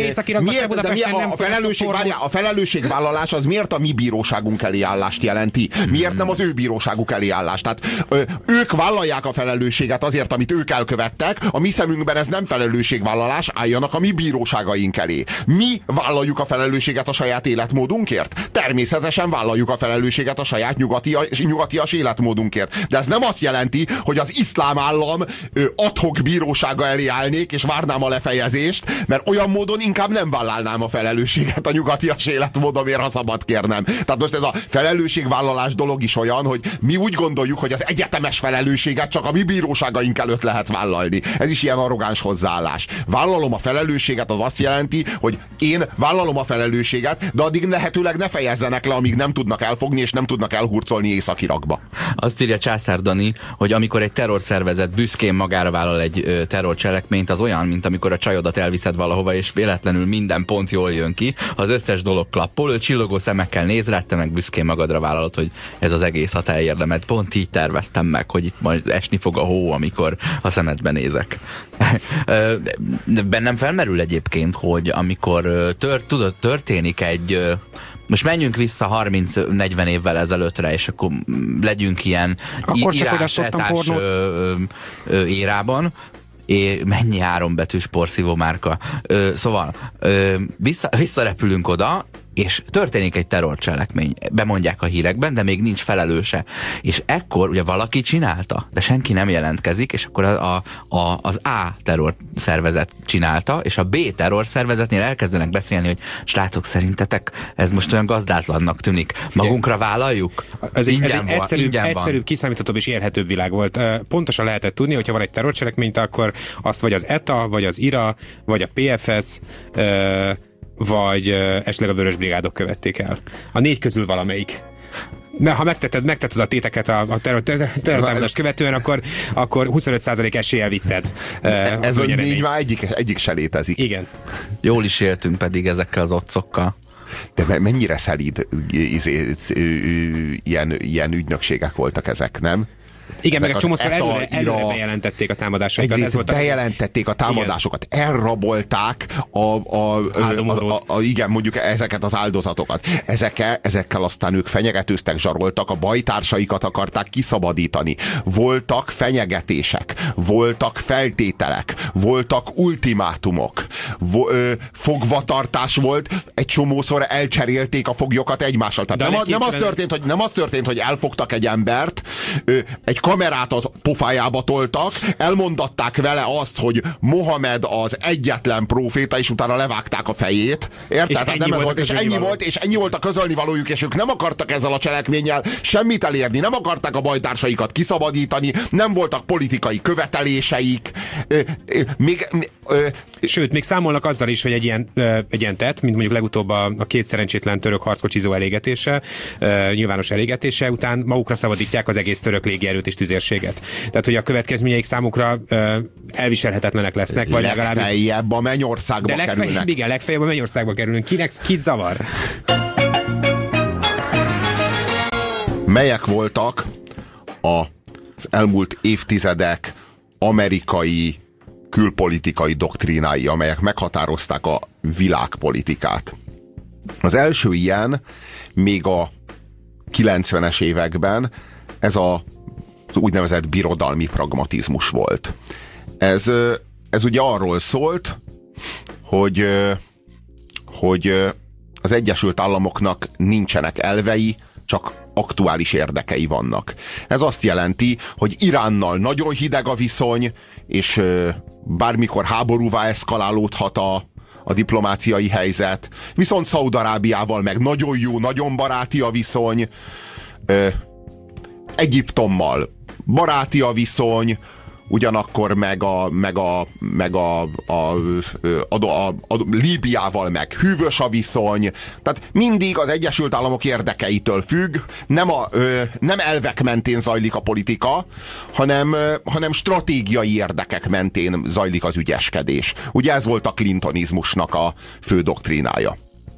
S3: A felelősségvállalás az miért a mi bíróságunk elé állást jelenti? Miért nem az ő bíróságuk elé állást? Tehát ők vállalják a felelősséget azért, amit ők elkövettek, a mi szemünkben ez nem felelősségvállalás, álljanak a mi bíróságaink elé. Mi vállaljuk a felelősséget a saját életmódunkért? Természetesen vállaljuk a felelősséget a saját nyugatias életmódunkért. De ez nem azt jelenti, hogy az iszlám állam ad-hoc bírósága elé állnék, és várnám a lefejezést, mert olyan módon inkább nem vállalnám a felelősséget a nyugatias életmódomért, ha szabad kérnem. Tehát most ez a felelősségvállalás dolog is olyan, hogy mi úgy gondoljuk, hogy az egyetemes felelősséget csak a mi bíróságaink előtt lehet vállalni. Ez is ilyen arrogáns hozzáállás. Vállalom a felelősséget az azt jelenti, hogy én vállalom a felelősséget, de addig lehetőleg ne fejezzenek le, amíg nem tudnak elfogni és nem tudnak elhurcolni Észak-Irakba.
S1: Azt írja Császár Dani, hogy amikor egy terrorszervezet büszkén magára vállal egy terrorcselekményt, az olyan, mint amikor a csajodat elviszed valahova, és véletlenül minden pont jól jön ki, az összes dolog klappol, ő csillogó szemekkel néz rá, te meg büszkén magadra vállalod, hogy ez az egész, ha te érdemed. Pont így terveztem meg, hogy itt majd esni fog a hó, amikor a szemedbe nézek. Bennem felmerül egyébként, hogy amikor történik egy... Most menjünk vissza 30-40 évvel ezelőttre, és akkor legyünk ilyen írás-etás érában. Mennyi 3 betűs porszívó márka. Szóval visszarepülünk oda, és történik egy terrorcselekmény. Bemondják a hírekben, de még nincs felelőse. És ekkor ugye valaki csinálta, de senki nem jelentkezik, és akkor az A terrorszervezet csinálta, és a B terrorszervezetnél elkezdenek beszélni, hogy srácok, szerintetek ez most olyan gazdátlannak tűnik. Magunkra vállaljuk?
S2: Ez egy egyszerűbb, kiszámíthatóbb és élhetőbb világ volt. Pontosan lehetett tudni, hogyha van egy terrorcselekményt, akkor azt vagy az ETA, vagy az IRA, vagy a PFS, vagy esetleg a Vörös Brigádok követték el. A 4 közül valamelyik. Mert ha megtetted a téteket a terrortámadást követően, akkor 25% eséllyel vitted.
S3: Ez a 4 már egyik se létezik.
S2: Igen.
S1: Jól is éltünk pedig ezekkel az otcokkal.
S3: De mennyire szelíd ilyen ügynökségek voltak ezek, nem?
S2: Igen, meg egy csomószor előre bejelentették a támadásokat.
S3: Egyrészt bejelentették a támadásokat, igen. Elrabolták igen, mondjuk ezeket az áldozatokat. Ezekkel aztán ők fenyegetőztek, zsaroltak, a bajtársaikat akarták kiszabadítani. Voltak fenyegetések, voltak feltételek, voltak ultimátumok, fogvatartás volt, egy csomószor elcserélték a foglyokat egymással. Tehát nem az történt, hogy elfogtak egy embert, egy kamerát az pofájába toltak, elmondatták vele azt, hogy Mohamed az egyetlen próféta, és utána levágták a fejét. Érted? És ennyi volt a közölnivalójuk, és ők nem akartak ezzel a cselekménnyel semmit elérni, nem akarták a bajtársaikat kiszabadítani, nem voltak politikai követeléseik.
S2: Sőt, még számolnak azzal is, hogy egy ilyen tett, mint mondjuk legutóbb a 2 szerencsétlen török harckocsizó elégetése, nyilvános elégetése után magukra szabadítják az egész török légierőt és tüzérséget. Tehát, hogy a következményeik számukra elviselhetetlenek lesznek, vagy legalább...
S3: Legfeljebb a mennyországba kerülnek.
S2: Igen, legfeljebb a mennyországba kerülnek. Kit zavar?
S3: Melyek voltak az elmúlt évtizedek amerikai külpolitikai doktrínái, amelyek meghatározták a világpolitikát? Az első ilyen még a 90-es években ez az úgynevezett birodalmi pragmatizmus volt. Ez ugye arról szólt, hogy az Egyesült Államoknak nincsenek elvei, csak aktuális érdekei vannak. Ez azt jelenti, hogy Iránnal nagyon hideg a viszony, és bármikor háborúvá eszkalálódhat a diplomáciai helyzet, viszont Szaúd-Arábiával meg nagyon jó, nagyon baráti a viszony, Egyiptommal baráti a viszony, ugyanakkor meg Líbiával meg hűvös a viszony. Tehát mindig az Egyesült Államok érdekeitől függ, nem elvek mentén zajlik a politika, hanem stratégiai érdekek mentén zajlik az ügyeskedés. Ugye ez volt a clintonizmusnak a fő doktrínája.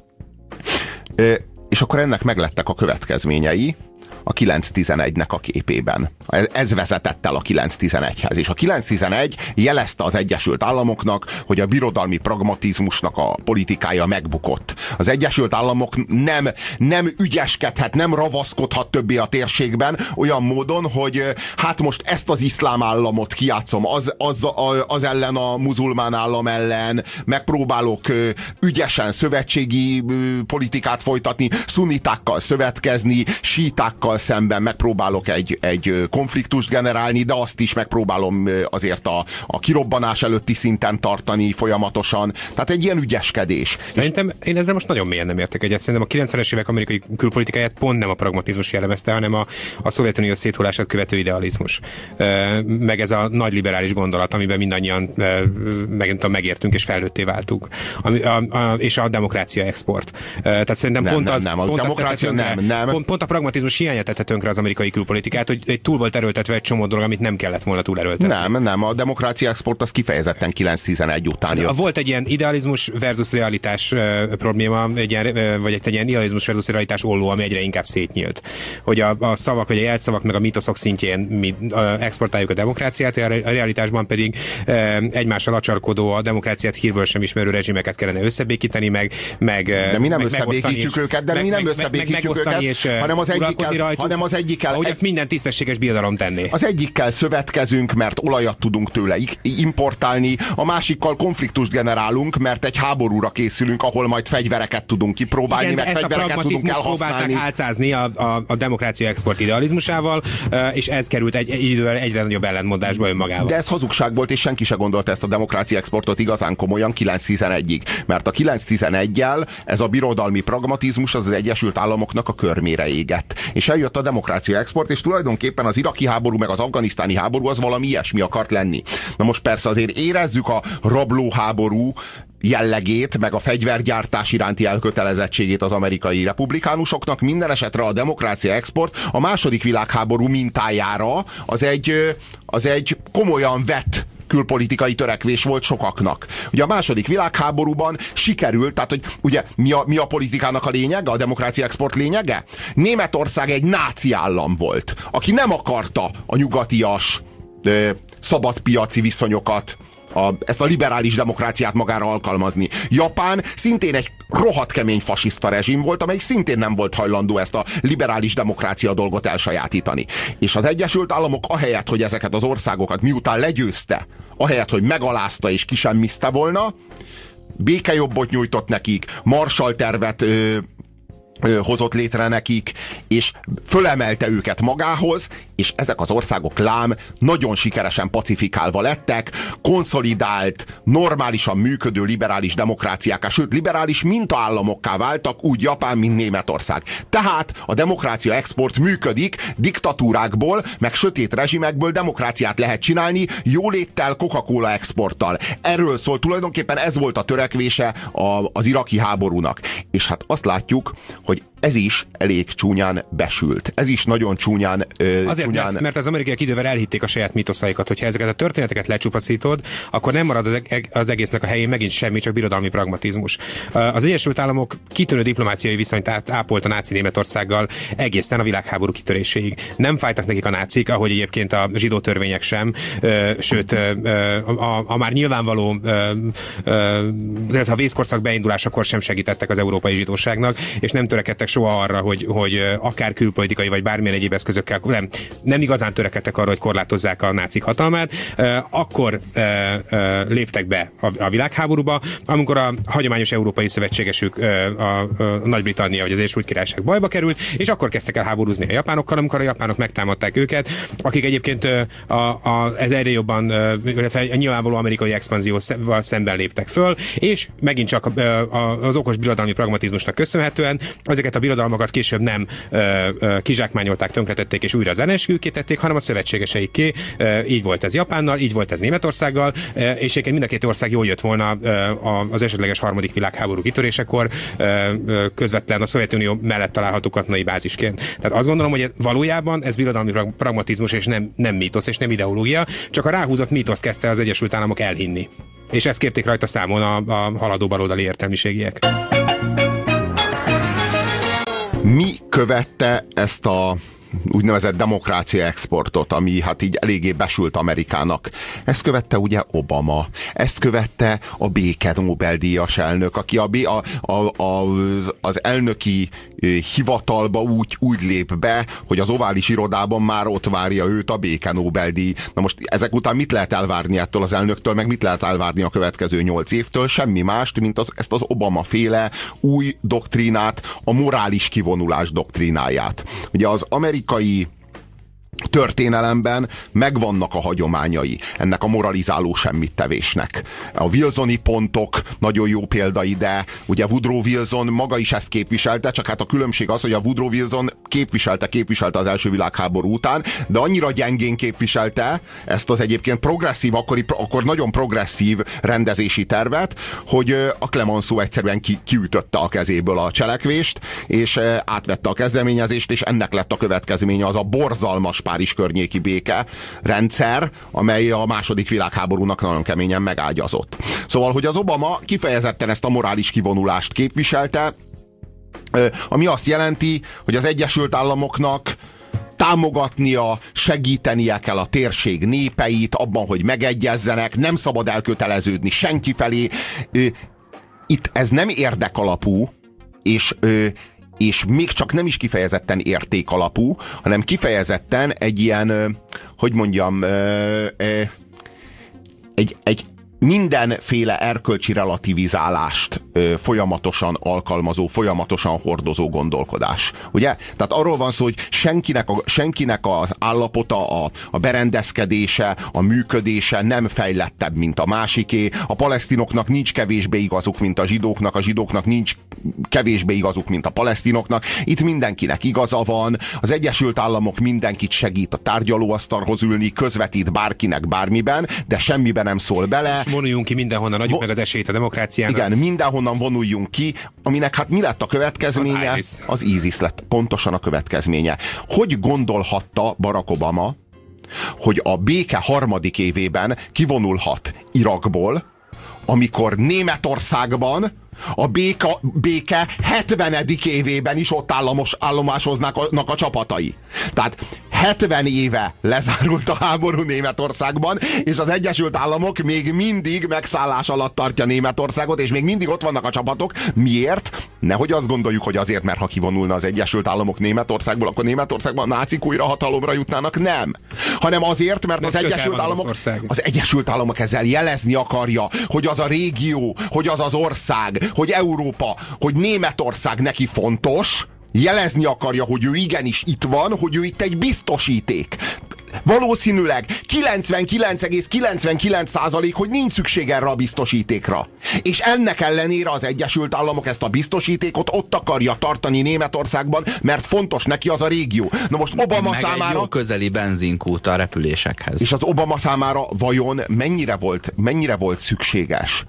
S3: És akkor ennek meglettek a következményei a 9-11-nek a képében. Ez vezetett el a 9-11-hez. És a 9-11 jelezte az Egyesült Államoknak, hogy a birodalmi pragmatizmusnak a politikája megbukott. Az Egyesült Államok nem ügyeskedhet, nem ravaszkodhat többé a térségben olyan módon, hogy hát most ezt az iszlám államot kijátszom az ellen, a muzulmán állam ellen, megpróbálok ügyesen szövetségi politikát folytatni, szunitákkal szövetkezni, sítákkal szemben megpróbálok egy konfliktust generálni, de azt is megpróbálom azért a kirobbanás előtti szinten tartani folyamatosan. Tehát egy ilyen ügyeskedés.
S2: Szerintem én ezzel most nagyon mélyen nem értek egyet. Szerintem a 90-es évek amerikai külpolitikáját pont nem a pragmatizmus jellemezte, hanem a Szovjetunió széthulását követő idealizmus. Meg ez a nagy liberális gondolat, amiben mindannyian megértünk és felnőtté váltunk. És a demokrácia export. Tehát szerintem pont a pragmatizmus hiányát tette tönkre az amerikai külpolitikát, hogy túl volt erőltetve egy csomó dolog, amit nem kellett volna túl erőltetni.
S3: Nem, a demokrácia export az kifejezetten 9-11 után jött.
S2: Volt egy ilyen idealizmus versus realitás probléma, vagy egy ilyen idealizmus versus realitás olló, ami egyre inkább szétnyílt. Hogy a szavak, vagy a jelszavak, meg a mítoszok szintjén mi exportáljuk a demokráciát, a realitásban pedig egymással acsarkodó, a demokráciát hírből sem ismerő rezsimeket kellene összebékíteni,
S3: de mi nem összebékítjük őket, hanem az egyikkel,
S2: ahogy ezt minden tisztességes birodalom tenné.
S3: Az egyikkel szövetkezünk, mert olajat tudunk tőle importálni, a másikkal konfliktust generálunk, mert egy háborúra készülünk, ahol majd fegyvereket tudunk kipróbálni, meg fegyvereket tudunk elhasználni.
S2: Próbálták álcázni a demokrácia export idealizmusával, és ez került egy idővel egyre nagyobb ellentmondásba önmagával.
S3: De ez hazugság volt, és senki se gondolta ezt a demokrácia exportot igazán komolyan 9-11-ig. Mert a 9-11-jel ez a birodalmi pragmatizmus az Egyesült Államoknak a körmére égett. És eljött a demokrácia export, és tulajdonképpen az iraki háború meg az afganisztáni háború az valami ilyesmi akart lenni. Na most persze azért érezzük a rablóháború jellegét, meg a fegyvergyártás iránti elkötelezettségét az amerikai republikánusoknak. Minden esetre a demokrácia export a második világháború mintájára az egy komolyan vett külpolitikai törekvés volt sokaknak. Ugye a második világháborúban sikerült, tehát hogy ugye mi a politikának a lényege, a demokrácia export lényege? Németország egy náci állam volt, aki nem akarta a nyugatias szabadpiaci viszonyokat, ezt a liberális demokráciát magára alkalmazni. Japán szintén egy rohadt kemény fasiszta rezsim volt, amely szintén nem volt hajlandó ezt a liberális demokrácia dolgot elsajátítani. És az Egyesült Államok ahelyett, hogy ezeket az országokat miután legyőzte, ahelyett, hogy megalázta és kisemmizte volna, békejobbot nyújtott nekik, Marshall tervet hozott létre nekik, és fölemelte őket magához, és ezek az országok lám nagyon sikeresen pacifikálva lettek, konszolidált, normálisan működő liberális demokráciákká, sőt liberális mintaállamokká váltak, úgy Japán, mint Németország. Tehát a demokrácia export működik, diktatúrákból, meg sötét rezsimekből demokráciát lehet csinálni, jóléttel, Coca-Cola exporttal. Erről szól, tulajdonképpen ez volt a törekvése az iraki háborúnak. És hát azt látjuk, hogy ez is elég csúnyán besült. Ez is nagyon csúnyán...
S2: Azért, mert az amerikaiak idővel elhitték a saját mítoszaikat, hogyha ezeket a történeteket lecsupaszítod, akkor nem marad az egésznek a helyén megint semmi, csak birodalmi pragmatizmus. Az Egyesült Államok kitűnő diplomáciai viszonyt ápolt a náci Németországgal egészen a világháború kitöréséig. Nem fájtak nekik a nácik, ahogy egyébként a zsidó törvények sem, sőt, a már nyilvánvaló a vészkorszak beindulásakor sem segítettek az európai zsidóságnak, és nem törekedtek soha arra, hogy akár külpolitikai vagy bármilyen egyéb eszközökkel nem igazán törekedtek arra, hogy korlátozzák a nácik hatalmát. Akkor léptek be a világháborúba, amikor a hagyományos európai szövetségesük, a Nagy-Britannia vagy az Egyesült Királyság bajba került, és akkor kezdtek el háborúzni a japánokkal, amikor a japánok megtámadták őket, akik egyébként ez egyre jobban, illetve nyilvánvaló amerikai expanzióval szemben léptek föl, és megint csak az okos birodalmi pragmatizmusnak köszönhetően ezeket ezeket a birodalmakat később nem kizsákmányolták, tönkretették és újra az ellenségüké tették, hanem a szövetségeseiké. Így volt ez Japánnal, így volt ez Németországgal, és egyébként mind a két ország jól jött volna az esetleges harmadik világháború kitörésekor közvetlen a Szovjetunió mellett található katonai bázisként. Tehát azt gondolom, hogy valójában ez birodalmi pragmatizmus, és nem mítosz, és nem ideológia, csak a ráhúzott mítosz kezdte az Egyesült Államok elhinni. És ezt kérték rajta számon a haladó baloldali értelmiségiek.
S3: Mi követte ezt a úgynevezett demokrácia exportot, ami hát így eléggé besült Amerikának? Ezt követte ugye Obama, ezt követte a béke Nobel-díjas elnök, aki az elnöki hivatalba úgy lép be, hogy az ovális irodában már ott várja őt a béke Nobel-díj. Na most ezek után mit lehet elvárni ettől az elnöktől, meg mit lehet elvárni a következő 8 évtől? Semmi mást, mint ezt az Obama-féle új doktrínát, a morális kivonulás doktrínáját. Ugye az amerikai történelemben megvannak a hagyományai ennek a moralizáló semmittevésnek. A Wilsoni pontok nagyon jó példa ide, ugye Woodrow Wilson maga is ezt képviselte, csak hát a különbség az, hogy a Woodrow Wilson képviselte az első világháború után, de annyira gyengén képviselte ezt az egyébként progresszív, akkor nagyon progresszív rendezési tervet, hogy a Clemenceau egyszerűen kiütötte a kezéből a cselekvést, és átvette a kezdeményezést, és ennek lett a következménye az a borzalmas Párizs környéki béke rendszer, amely a második világháborúnak nagyon keményen megágyazott. Szóval, hogy az Obama kifejezetten ezt a morális kivonulást képviselte, ami azt jelenti, hogy az Egyesült Államoknak támogatnia, segítenie kell a térség népeit abban, hogy megegyezzenek, nem szabad elköteleződni senki felé. Itt ez nem érdekalapú, és még csak nem is kifejezetten értékalapú, hanem kifejezetten egy ilyen, hogy mondjam, egy mindenféle erkölcsi relativizálást folyamatosan alkalmazó, folyamatosan hordozó gondolkodás. Ugye? Tehát arról van szó, hogy senkinek az állapota, a berendezkedése, a működése nem fejlettebb, mint a másiké. A palesztinoknak nincs kevésbé igazuk, mint a zsidóknak nincs kevésbé igazuk, mint a palesztinoknak. Itt mindenkinek igaza van. Az Egyesült Államok mindenkit segít a tárgyalóasztalhoz ülni, közvetít bárkinek bármiben, de semmiben nem szól bele.
S2: Vonuljunk ki mindenhonnan, adjuk meg az esélyt a demokráciának.
S3: Igen, mindenhonnan vonuljunk ki, aminek hát mi lett a következménye? Az ISIS lett pontosan a következménye. Hogy gondolhatta Barack Obama, hogy a béke harmadik évében kivonulhat Irakból, amikor Németországban a béke 70. évében is ott állomásoznak a csapatai. Tehát 70 éve lezárult a háború Németországban, és az Egyesült Államok még mindig megszállás alatt tartja Németországot, és még mindig ott vannak a csapatok. Miért? Nehogy azt gondoljuk, hogy azért, mert ha kivonulna az Egyesült Államok Németországból, akkor Németországban a nácik újra hatalomra jutnának. Nem. Hanem azért, mert az Egyesült Államok ezzel jelezni akarja, hogy az a régió, hogy az az ország, hogy Európa, hogy Németország neki fontos, jelezni akarja, hogy ő igenis itt van, hogy ő itt egy biztosíték. Valószínűleg 99,99%, hogy nincs szükség erre a biztosítékra. És ennek ellenére az Egyesült Államok ezt a biztosítékot ott akarja tartani Németországban, mert fontos neki az a régió. Na most Obama
S1: meg
S3: számára...
S1: egy jó közeli benzinkút a repülésekhez.
S3: És az Obama számára vajon mennyire volt szükséges,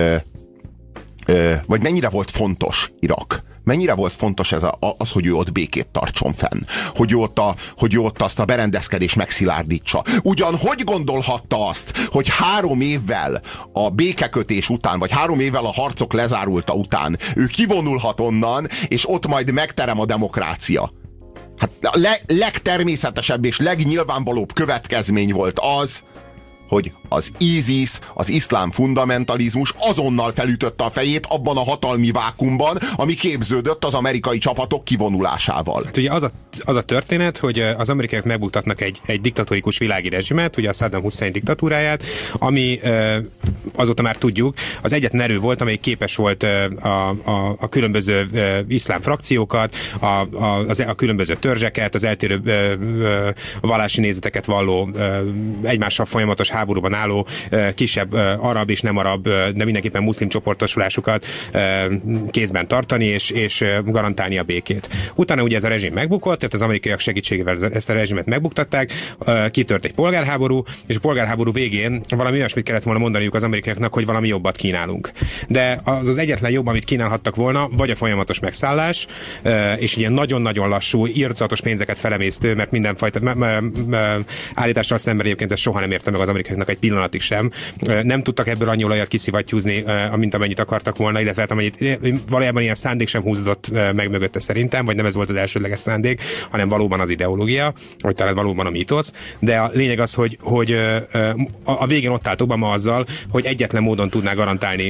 S3: vagy mennyire volt fontos Irak? Mennyire volt fontos az, hogy ő ott békét tartson fenn? Hogy ő ott azt a berendezkedést megszilárdítsa? Ugyan hogy gondolhatta azt, hogy 3 évvel a békekötés után, vagy 3 évvel a harcok lezárulta után ő kivonulhat onnan, és ott majd megterem a demokrácia? Hát a legtermészetesebb és legnyilvánvalóbb következmény volt az, hogy az ISIS, az iszlám fundamentalizmus azonnal felütötte a fejét abban a hatalmi vákumban, ami képződött az amerikai csapatok kivonulásával.
S2: Hát ugye az a történet, hogy az amerikaiak megbuktatnak egy diktatórikus világi rezsimet, ugye a Saddam Hussein diktatúráját, ami azóta már tudjuk, az egyetlen erő volt, amely képes volt a különböző iszlám frakciókat, a különböző törzseket, az eltérő vallási nézeteket valló egymással folyamatos háborúban álló kisebb arab és nem arab, de mindenképpen muszlim csoportosulásukat kézben tartani, és garantálni a békét. Utána ugye ez a rezsim megbukott, tehát az amerikaiak segítségével ezt a rezsimet megbuktatták, kitört egy polgárháború, és a polgárháború végén valami olyasmit kellett volna mondaniuk az amerikaiaknak, hogy valami jobbat kínálunk. De az egyetlen jobb, amit kínálhattak volna, vagy a folyamatos megszállás, és ilyen nagyon-nagyon lassú, ircatos pénzeket felemésztő, mert mindenfajta állítással szemben egyébként ezt soha nem érte meg az amerikaiaknak egy pillanatig sem. Nem tudtak ebből annyi olajat kiszivattyúzni, mint amennyit akartak volna, illetve amennyit valójában ilyen szándék sem húzódott meg mögötte szerintem, vagy nem ez volt az elsődleges szándék, hanem valóban az ideológia, vagy talán valóban a mítosz. De a lényeg az, hogy a végén ott állt Obama azzal, hogy egyetlen módon tudná garantálni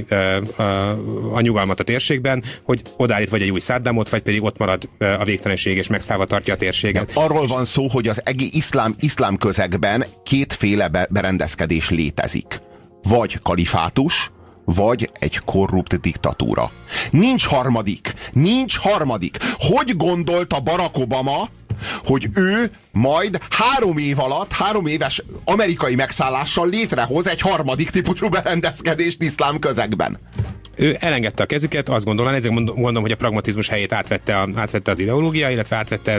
S2: a nyugalmat a térségben, hogy odállít vagy egy új Saddamot, vagy pedig ott marad a végtelenség és megszállva tartja a térséget.
S3: Arról van szó, hogy az egész iszlám közegben kétféle berendezkedés létezik. Vagy kalifátus, vagy egy korrupt diktatúra. Nincs harmadik. Hogy gondolta Barack Obama, hogy ő majd 3 éves amerikai megszállással létrehoz egy harmadik típusú berendezkedést iszlám közegben?
S2: Ő elengedte a kezüket, azt gondolom, ezért mondom, hogy a pragmatizmus helyét átvette az ideológia, illetve átvette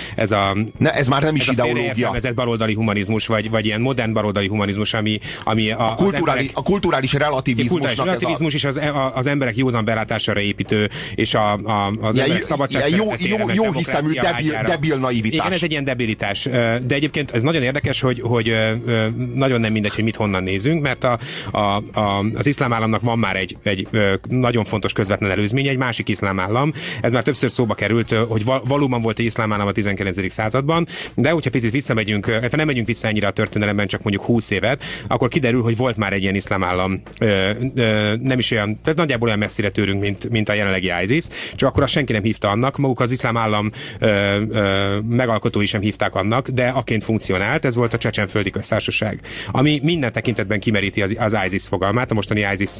S3: ez már nem is ideológia.
S2: Ez baloldali humanizmus, vagy ilyen modern baloldali humanizmus, ami
S3: a kulturális relativizmus
S2: és az emberek józan belátására építő, és az emberek szabadság
S3: jó hiszemű debil naivitás.
S2: Igen, ez egy ilyen debilitás. De egyébként ez nagyon érdekes, hogy nagyon nem mindegy, hogy mit honnan nézünk, mert az iszlám államnak van már egy nagyon fontos közvetlen előzménye, egy másik iszlám állam. Ez már többször szóba került, hogy valóban volt egy iszlám állam a 19. században, de hogyha picit visszamegyünk, nem megyünk vissza ennyire a történelemben, csak mondjuk 20 évet, akkor kiderül, hogy volt már egy ilyen iszlám állam, nem is olyan, tehát nagyjából olyan messzire tőlünk, mint a jelenlegi ISIS, csak akkor azt senki nem hívta annak, maguk az iszlám állam megalkotói sem hívták annak, de aként funkcionált, ez volt a Csecsenföldi Köztársaság, ami minden tekintetben kimeríti az ISIS fogalmát, a mostani ISIS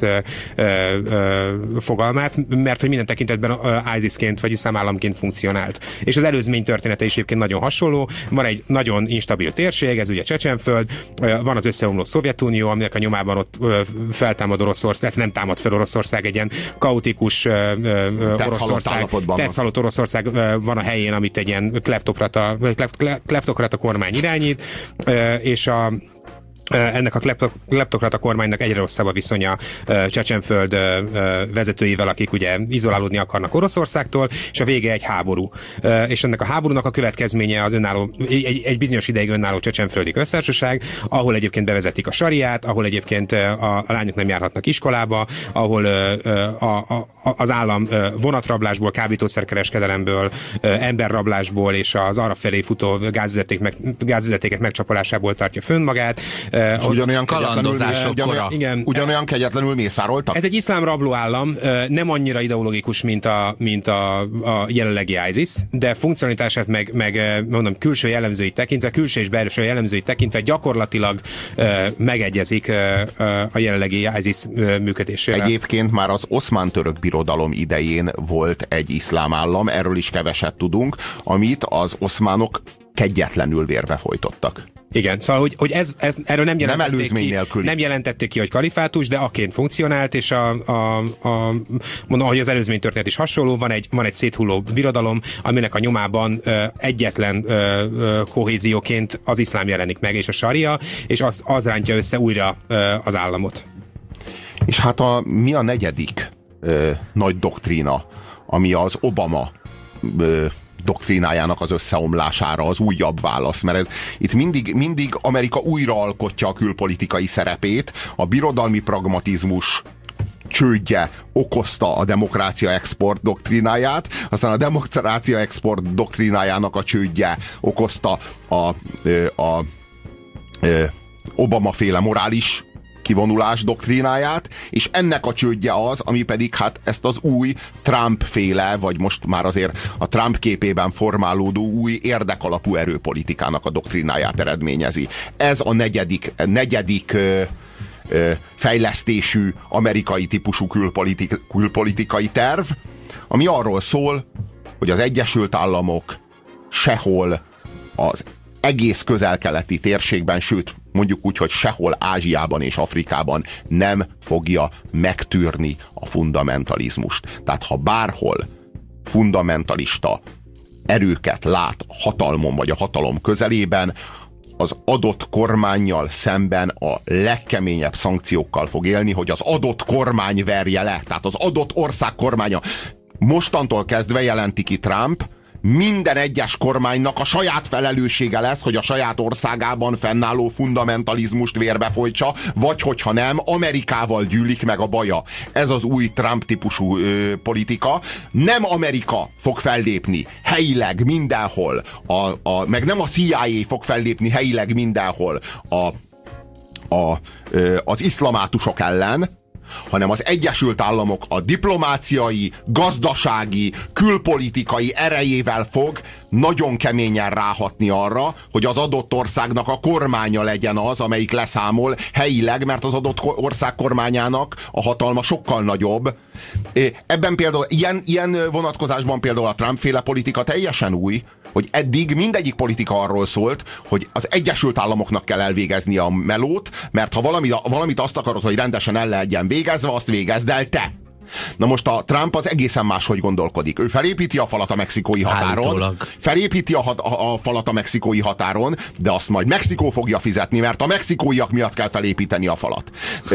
S2: fogalmát, mert hogy minden tekintetben ISIS-ként vagy iszlám államként funkcionált. És az előzmény története is egyébként nagyon hasonló. Van egy nagyon instabil térség, ez ugye Csecsenföld, van az összeomló Szovjetunió, aminek a nyomában ott feltámad Oroszország, nem támad fel Oroszország, egy ilyen kaotikus Oroszország, tetszhalott Oroszország van a helyén, amit egy ilyen kleptokrata kormány irányít, és ennek a kleptokrata kormánynak egyre rosszabb a viszonya Csecsenföld vezetőivel, akik ugye izolálódni akarnak Oroszországtól, és a vége egy háború. És ennek a háborúnak a következménye az egy bizonyos ideig önálló Csecsenföldi Köztársaság, ahol egyébként bevezetik a sariát, ahol egyébként a lányok nem járhatnak iskolába, ahol az állam vonatrablásból, kábítószerkereskedelemből, emberrablásból és az arra felé futó gázvezetékek megcsapolásából tartja fönn magát.
S3: Ugyanolyan kegyetlenül mészároltak?
S2: Ez egy iszlám rablóállam, nem annyira ideológikus, mint a jelenlegi ISIS, de funkcionalitását meg mondom, külső jellemzőit tekintve, külső és belső jellemzőit tekintve gyakorlatilag megegyezik a jelenlegi ISIS működésével.
S3: Egyébként már az Oszmán-török birodalom idején volt egy iszlám állam, erről is keveset tudunk, amit az oszmánok kegyetlenül vérbe folytottak.
S2: Igen, szóval, hogy ez erről nem jelentették ki, hogy kalifátus, de aként funkcionált, és mondom, hogy az előzmény történet is hasonló, van egy széthulló birodalom, aminek a nyomában egyetlen kohézióként az iszlám jelenik meg, és a saria, és az rántja össze újra az államot.
S3: És hát mi a negyedik nagy doktrína, ami az Obama doktrínájának az összeomlására az újabb válasz, mert itt mindig Amerika újraalkotja a külpolitikai szerepét, a birodalmi pragmatizmus csődje okozta a demokrácia export doktrínáját, aztán a demokrácia export doktrínájának a csődje okozta a Obama-féle morális kivonulás doktrínáját, és ennek a csődje az, ami pedig hát ezt az új Trump-féle, vagy most már azért a Trump képében formálódó új érdekalapú erőpolitikának a doktrínáját eredményezi. Ez a negyedik fejlesztésű amerikai típusú külpolitikai terv, ami arról szól, hogy az Egyesült Államok sehol az egész közel-keleti térségben, sőt, mondjuk úgy, hogy sehol Ázsiában és Afrikában nem fogja megtűrni a fundamentalizmust. Tehát ha bárhol fundamentalista erőket lát hatalmon vagy a hatalom közelében, az adott kormánnyal szemben a legkeményebb szankciókkal fog élni, hogy az adott kormány verje le. Tehát az adott ország kormánya. Mostantól kezdve jelenti ki Trump, minden egyes kormánynak a saját felelőssége lesz, hogy a saját országában fennálló fundamentalizmust vérbe folytsa, vagy hogyha nem, Amerikával gyűlik meg a baja. Ez az új Trump típusú politika. Nem Amerika fog fellépni helyileg mindenhol, meg nem a CIA fog fellépni helyileg mindenhol az iszlamátusok ellen, hanem az Egyesült Államok a diplomáciai, gazdasági, külpolitikai erejével fog nagyon keményen ráhatni arra, hogy az adott országnak a kormánya legyen az, amelyik leszámol helyileg, mert az adott ország kormányának a hatalma sokkal nagyobb. Ebben például, ilyen vonatkozásban például a Trump-féle politika teljesen új, hogy eddig mindegyik politika arról szólt, hogy az Egyesült Államoknak kell elvégezni a melót, mert ha valamit azt akarod, hogy rendesen el legyen végezve, azt végezd el te. Na most a Trump az egészen máshogy gondolkodik. Ő felépíti a falat a mexikói határon. Felépíti a falat a mexikói határon, de azt majd Mexikó fogja fizetni, mert a mexikóiak miatt kell felépíteni a falat.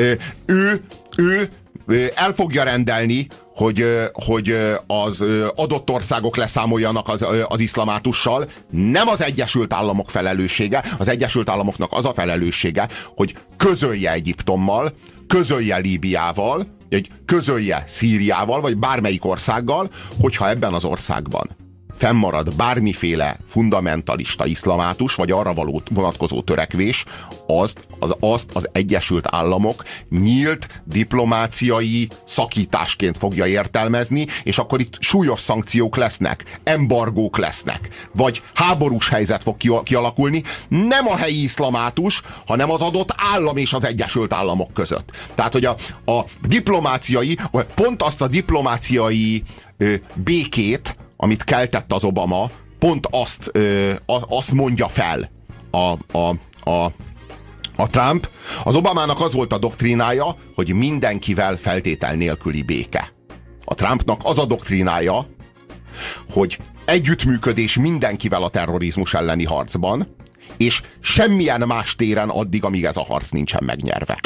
S3: Ő el fogja rendelni, hogy az adott országok leszámoljanak az iszlamátussal. Nem az Egyesült Államok felelőssége. Az Egyesült Államoknak az a felelőssége, hogy közölje Egyiptommal, közölje Líbiával, hogy közölje Szíriával, vagy bármelyik országgal, hogyha ebben az országban fennmarad bármiféle fundamentalista iszlamátus, vagy arra való vonatkozó törekvés, azt az Egyesült Államok nyílt diplomáciai szakításként fogja értelmezni, és akkor itt súlyos szankciók lesznek, embargók lesznek, vagy háborús helyzet fog kialakulni, nem a helyi iszlamátus, hanem az adott állam és az Egyesült Államok között. Tehát, hogy a diplomáciai, pont azt a diplomáciai békét, amit keltett az Obama, pont azt mondja fel a Trump. Az Obamának az volt a doktrínája, hogy mindenkivel feltétel nélküli béke. A Trumpnak az a doktrínája, hogy együttműködés mindenkivel a terrorizmus elleni harcban, és semmilyen más téren addig, amíg ez a harc nincsen megnyerve.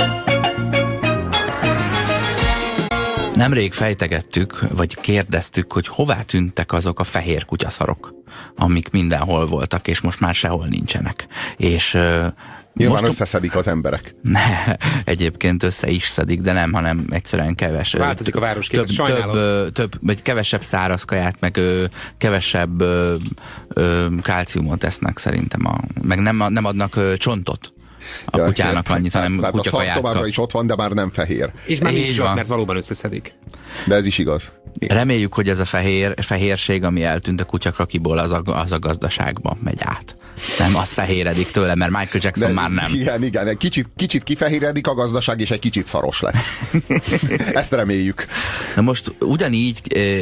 S1: Nemrég fejtegettük, vagy kérdeztük, hogy hová tűntek azok a fehér kutyaszarok, amik mindenhol voltak, és most már sehol nincsenek. És
S3: nyilván összeszedik az emberek.
S1: Ne, egyébként össze is szedik, de nem, hanem egyszerűen keves.
S2: Változik a városkép, sajnálom.
S1: Vagy kevesebb száraz kaját, meg kevesebb kálciumot esznek szerintem. Meg nem adnak csontot a kutyának annyit, hanem kutyakaját kap.
S3: Továbbra is ott van, de már nem fehér.
S2: És már nincs ott, mert valóban összeszedik.
S3: De ez is igaz.
S1: Reméljük, hogy ez a fehérség, ami eltűnt a kutyakakiból, az a gazdaságba megy át. Nem, az fehéredik tőle, mert Michael Jackson már nem.
S3: Igen. Kicsit kifehéredik a gazdaság, és egy kicsit szaros lesz. Ezt reméljük.
S1: Na most ugyanígy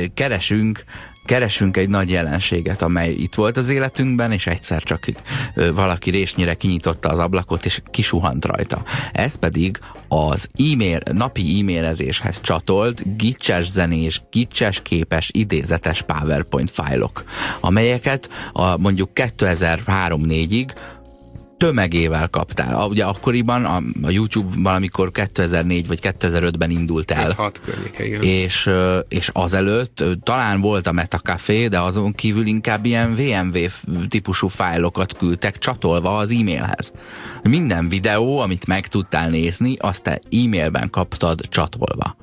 S1: keresünk egy nagy jelenséget, amely itt volt az életünkben, és egyszer csak valaki résnyire kinyitotta az ablakot, és kisuhant rajta. Ez pedig az napi e-mailezéshez csatolt, gicses zenés, gicses képes, idézetes PowerPoint fájlok, amelyeket mondjuk 2003-4-ig tömegével kaptál. Ugye akkoriban a YouTube valamikor 2004 vagy 2005-ben indult el.
S2: 6 környéke, igen.
S1: És azelőtt talán volt a Metacafé, de azon kívül inkább ilyen VMW típusú fájlokat küldtek csatolva az e-mailhez. Minden videó, amit meg tudtál nézni, azt te e-mailben kaptad csatolva.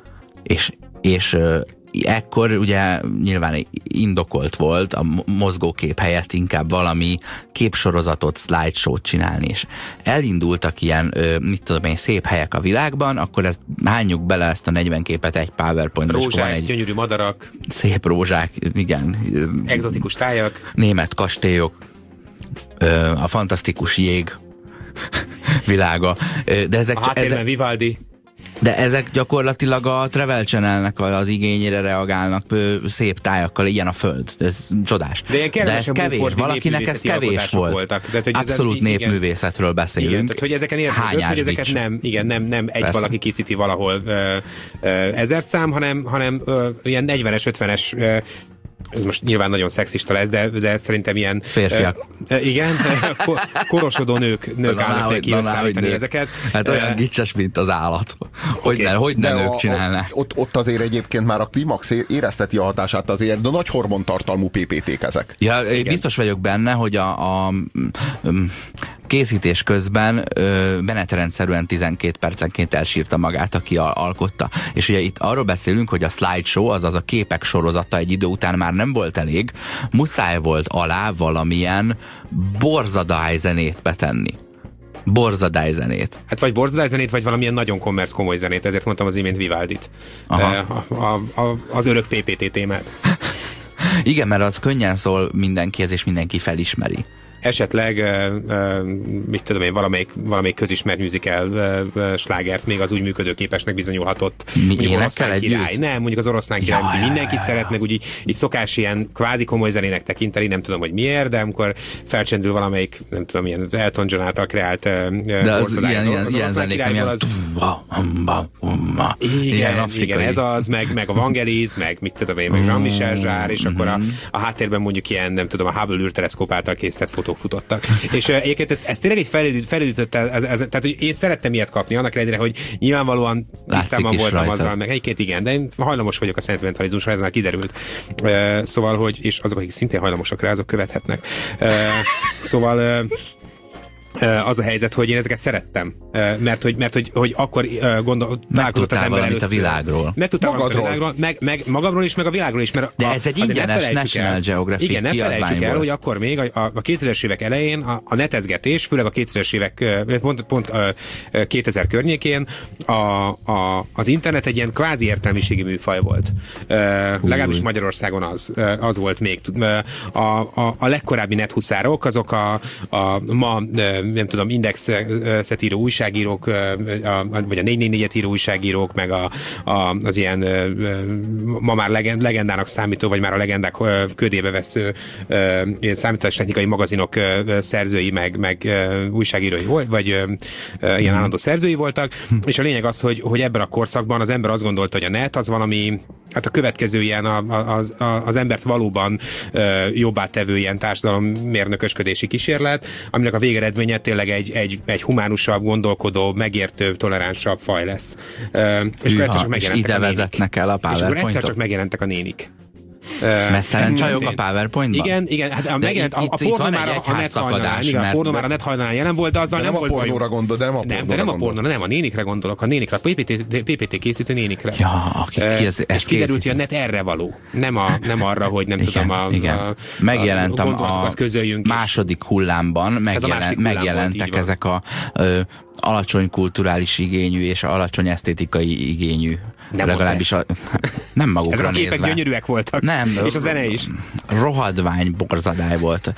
S1: És ekkor ugye nyilván indokolt volt a mozgókép helyett inkább valami képsorozatot, slideshow-t csinálni, és elindultak ilyen, szép helyek a világban, akkor hányjuk bele ezt a 40 képet egy PowerPoint-ba.
S2: Rózsák, gyönyörű madarak.
S1: Szép rózsák, igen.
S2: Egzotikus tájak.
S1: Német kastélyok. A fantasztikus jég világa. De ezek
S2: a háttérben Vivaldi.
S1: De ezek gyakorlatilag a Travel Channelnek az igényére reagálnak szép tájakkal, ilyen a föld. Ez csodás.
S2: De
S1: ez kevés, valakinek ez kevés volt.
S2: Voltak. Tehát,
S1: abszolút népművészetről beszélünk.
S2: Igen, tehát, hogy ezeken érződik, hogy ezeket nem egy persze. Valaki készíti valahol 1000 szám, hanem ilyen 40-es, 50-es ez most nyilván nagyon szexista lesz, de szerintem ilyen...
S1: Férfiak.
S2: Igen, korosodó nők állnak neki összeállítani ezeket.
S1: Hát olyan gicses, mint az állat. Hogy ne nők csinálnák.
S3: Ott azért egyébként már a Klimax érezteti a hatását azért, de nagy hormontartalmú PPT-k ezek.
S1: Ja, biztos vagyok benne, hogy a készítés közben menetrendszerűen 12 percenként elsírta magát, aki alkotta. És ugye itt arról beszélünk, hogy a slideshow, azaz a képek sorozata egy idő után már nem volt elég, muszáj volt alá valamilyen borzadályzenét betenni. Borzadályzenét.
S2: Hát vagy borzadályzenét, vagy valamilyen nagyon kommersz komoly zenét, ezért mondtam az imént Vivaldit. Az örök PPT témát.
S1: Igen, mert az könnyen szól mindenkihez, és mindenki felismeri.
S2: Esetleg, mit tudom én, valamelyik közismert musical slágert még az úgy működőképesnek bizonyulhatott.
S1: Énekkel együtt?
S2: Nem, mondjuk az Oroszlán király, mindenki szeret, meg úgy így szokás ilyen kvázi komoly zenének tekinteni, nem tudom, hogy miért, de amikor felcsendül valamelyik, nem tudom, ilyen Elton John által kreált
S1: de az ilyen zenék, amilyen
S2: igen, ez az, meg a Vangelis, meg mit tudom én, meg Jean-Michel Jarre, és akkor a háttérben mondjuk ilyen, nem tudom, a Hubble űrteleszkóp által készített fotók futottak. És egyébként ez tényleg egy felütött, tehát hogy én szerettem ilyet kapni, annak ellenére, hogy nyilvánvalóan tisztában voltam rajtad azzal, meg egyébként igen, de én hajlamos vagyok a szentimentalizmusra, ez már kiderült. Szóval, hogy, és azok, akik szintén hajlamosak rá, azok követhetnek. Szóval az a helyzet, hogy én ezeket szerettem. Mert hogy akkor találkozott az ember először.
S1: A világról.
S2: Megtudtam a világról, meg magamról is, meg a világról is. Mert
S1: de ez egy ingyenes National Geographic
S2: kiadvány. Igen, ne felejtsük el, hogy akkor még a 2000-es évek elején a netezgetés, főleg a 2000-es évek, pont 2000 környékén az internet egy ilyen kvázi értelmiségi műfaj volt. Legalábbis Magyarországon az volt még. A legkorábbi nethuszárok, azok a ma nem tudom, Indexet író újságírók, vagy a 444-et író újságírók, meg az ilyen ma már legendának számító, vagy már a legendák ködébe vesző ilyen számítástechnikai magazinok szerzői, meg újságírói volt, vagy ilyen állandó szerzői voltak, és a lényeg az, hogy ebben a korszakban az ember azt gondolta, hogy a net az valami, hát a következő ilyen az embert valóban jobbá tevő ilyen társadalommérnökösködési kísérlet, aminek a végeredménye tényleg egy humánusabb, gondolkodó, megértőbb, toleránsabb faj lesz. És
S1: ide vezetnek el a PowerPoint-ok.
S2: És akkor egyszer csak megjelentek a nénik.
S1: Mesztelen csajok a PowerPoint-ban?
S2: Igen, hát megjelent a pornó már a net hajnalán. Igen, a pornó már a net hajnalán jelen volt, de azzal nem volt baj. Nem a pornóra, nem a nénikre gondolok, a nénikre, a PPT készítő nénikre.
S1: Ja,
S2: és kiderült, hogy a net erre való. Nem arra, hogy nem tudom,
S1: megjelent a második hullámban, megjelentek ezek a alacsony kulturális igényű és alacsony esztétikai igényű. Legalábbis nem magukra
S2: ezek a képek
S1: nézve.
S2: Gyönyörűek voltak.
S1: Nem.
S2: És a zene is.
S1: Rohadvány borzadály volt.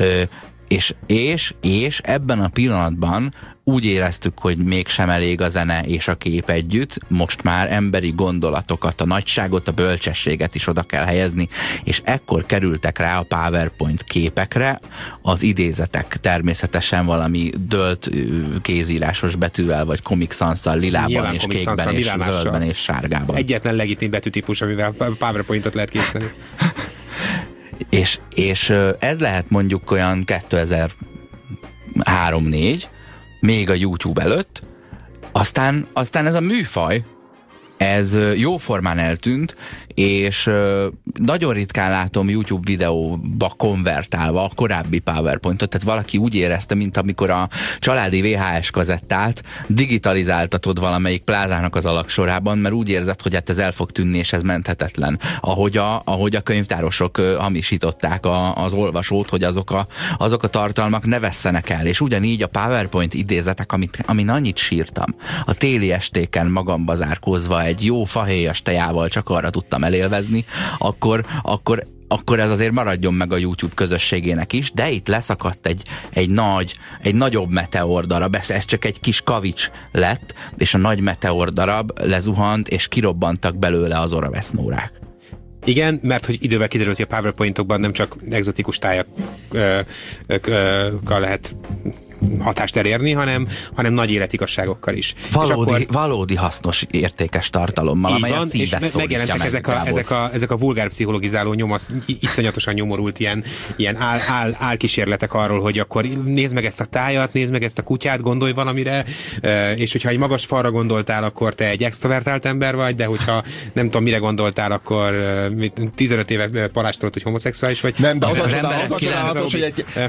S1: És ebben a pillanatban úgy éreztük, hogy mégsem elég a zene és a kép együtt, most már emberi gondolatokat, a nagyságot, a bölcsességet is oda kell helyezni, és ekkor kerültek rá a PowerPoint képekre az idézetek, természetesen valami dölt kézírásos betűvel, vagy Comic Sans-szal, lilában nyilván és kékben és zöldben és sárgában.
S2: Ez egyetlen legitim betűtípus, amivel PowerPointot lehet készíteni.
S1: És ez lehet mondjuk olyan 2003-4, még a YouTube előtt, aztán ez a műfaj, ez jóformán eltűnt, és nagyon ritkán látom YouTube videóba konvertálva a korábbi PowerPointot, tehát valaki úgy érezte, mint amikor a családi VHS kazettát digitalizáltatod valamelyik plázának az alagsorában, mert úgy érzed, hogy hát ez el fog tűnni, és ez menthetetlen. Ahogy a könyvtárosok hamisították az olvasót, hogy azok a tartalmak ne vesszenek el, és ugyanígy a PowerPoint idézetek, amin annyit sírtam, a téli estéken magamba zárkózva egy jó fahéjas tejával csak arra tudtam elélvezni, akkor akkor ez azért maradjon meg a YouTube közösségének is, de itt leszakadt egy nagyobb meteor darab, ez csak egy kis kavics lett, és a nagy meteor darab lezuhant, és kirobbantak belőle az oravesznórák.
S2: Igen, mert hogy idővel kiderült, hogy a PowerPointokban nem csak egzotikus tájakkal lehet hatást elérni, hanem nagy életigazságokkal is.
S1: Valódi hasznos, értékes tartalommal, amely a szívet szólítja meg.
S2: Ezek a vulgár pszichologizáló iszonyatosan nyomorult ilyen álkísérletek arról, hogy akkor nézd meg ezt a tájat, nézd meg ezt a kutyát, gondolj valamire, és hogyha egy magas falra gondoltál, akkor te egy extrovertált ember vagy, de hogyha nem tudom, mire gondoltál, akkor 15 éve palástolod, hogy homoszexuális vagy.
S3: Nem, de az csodálatos, hogy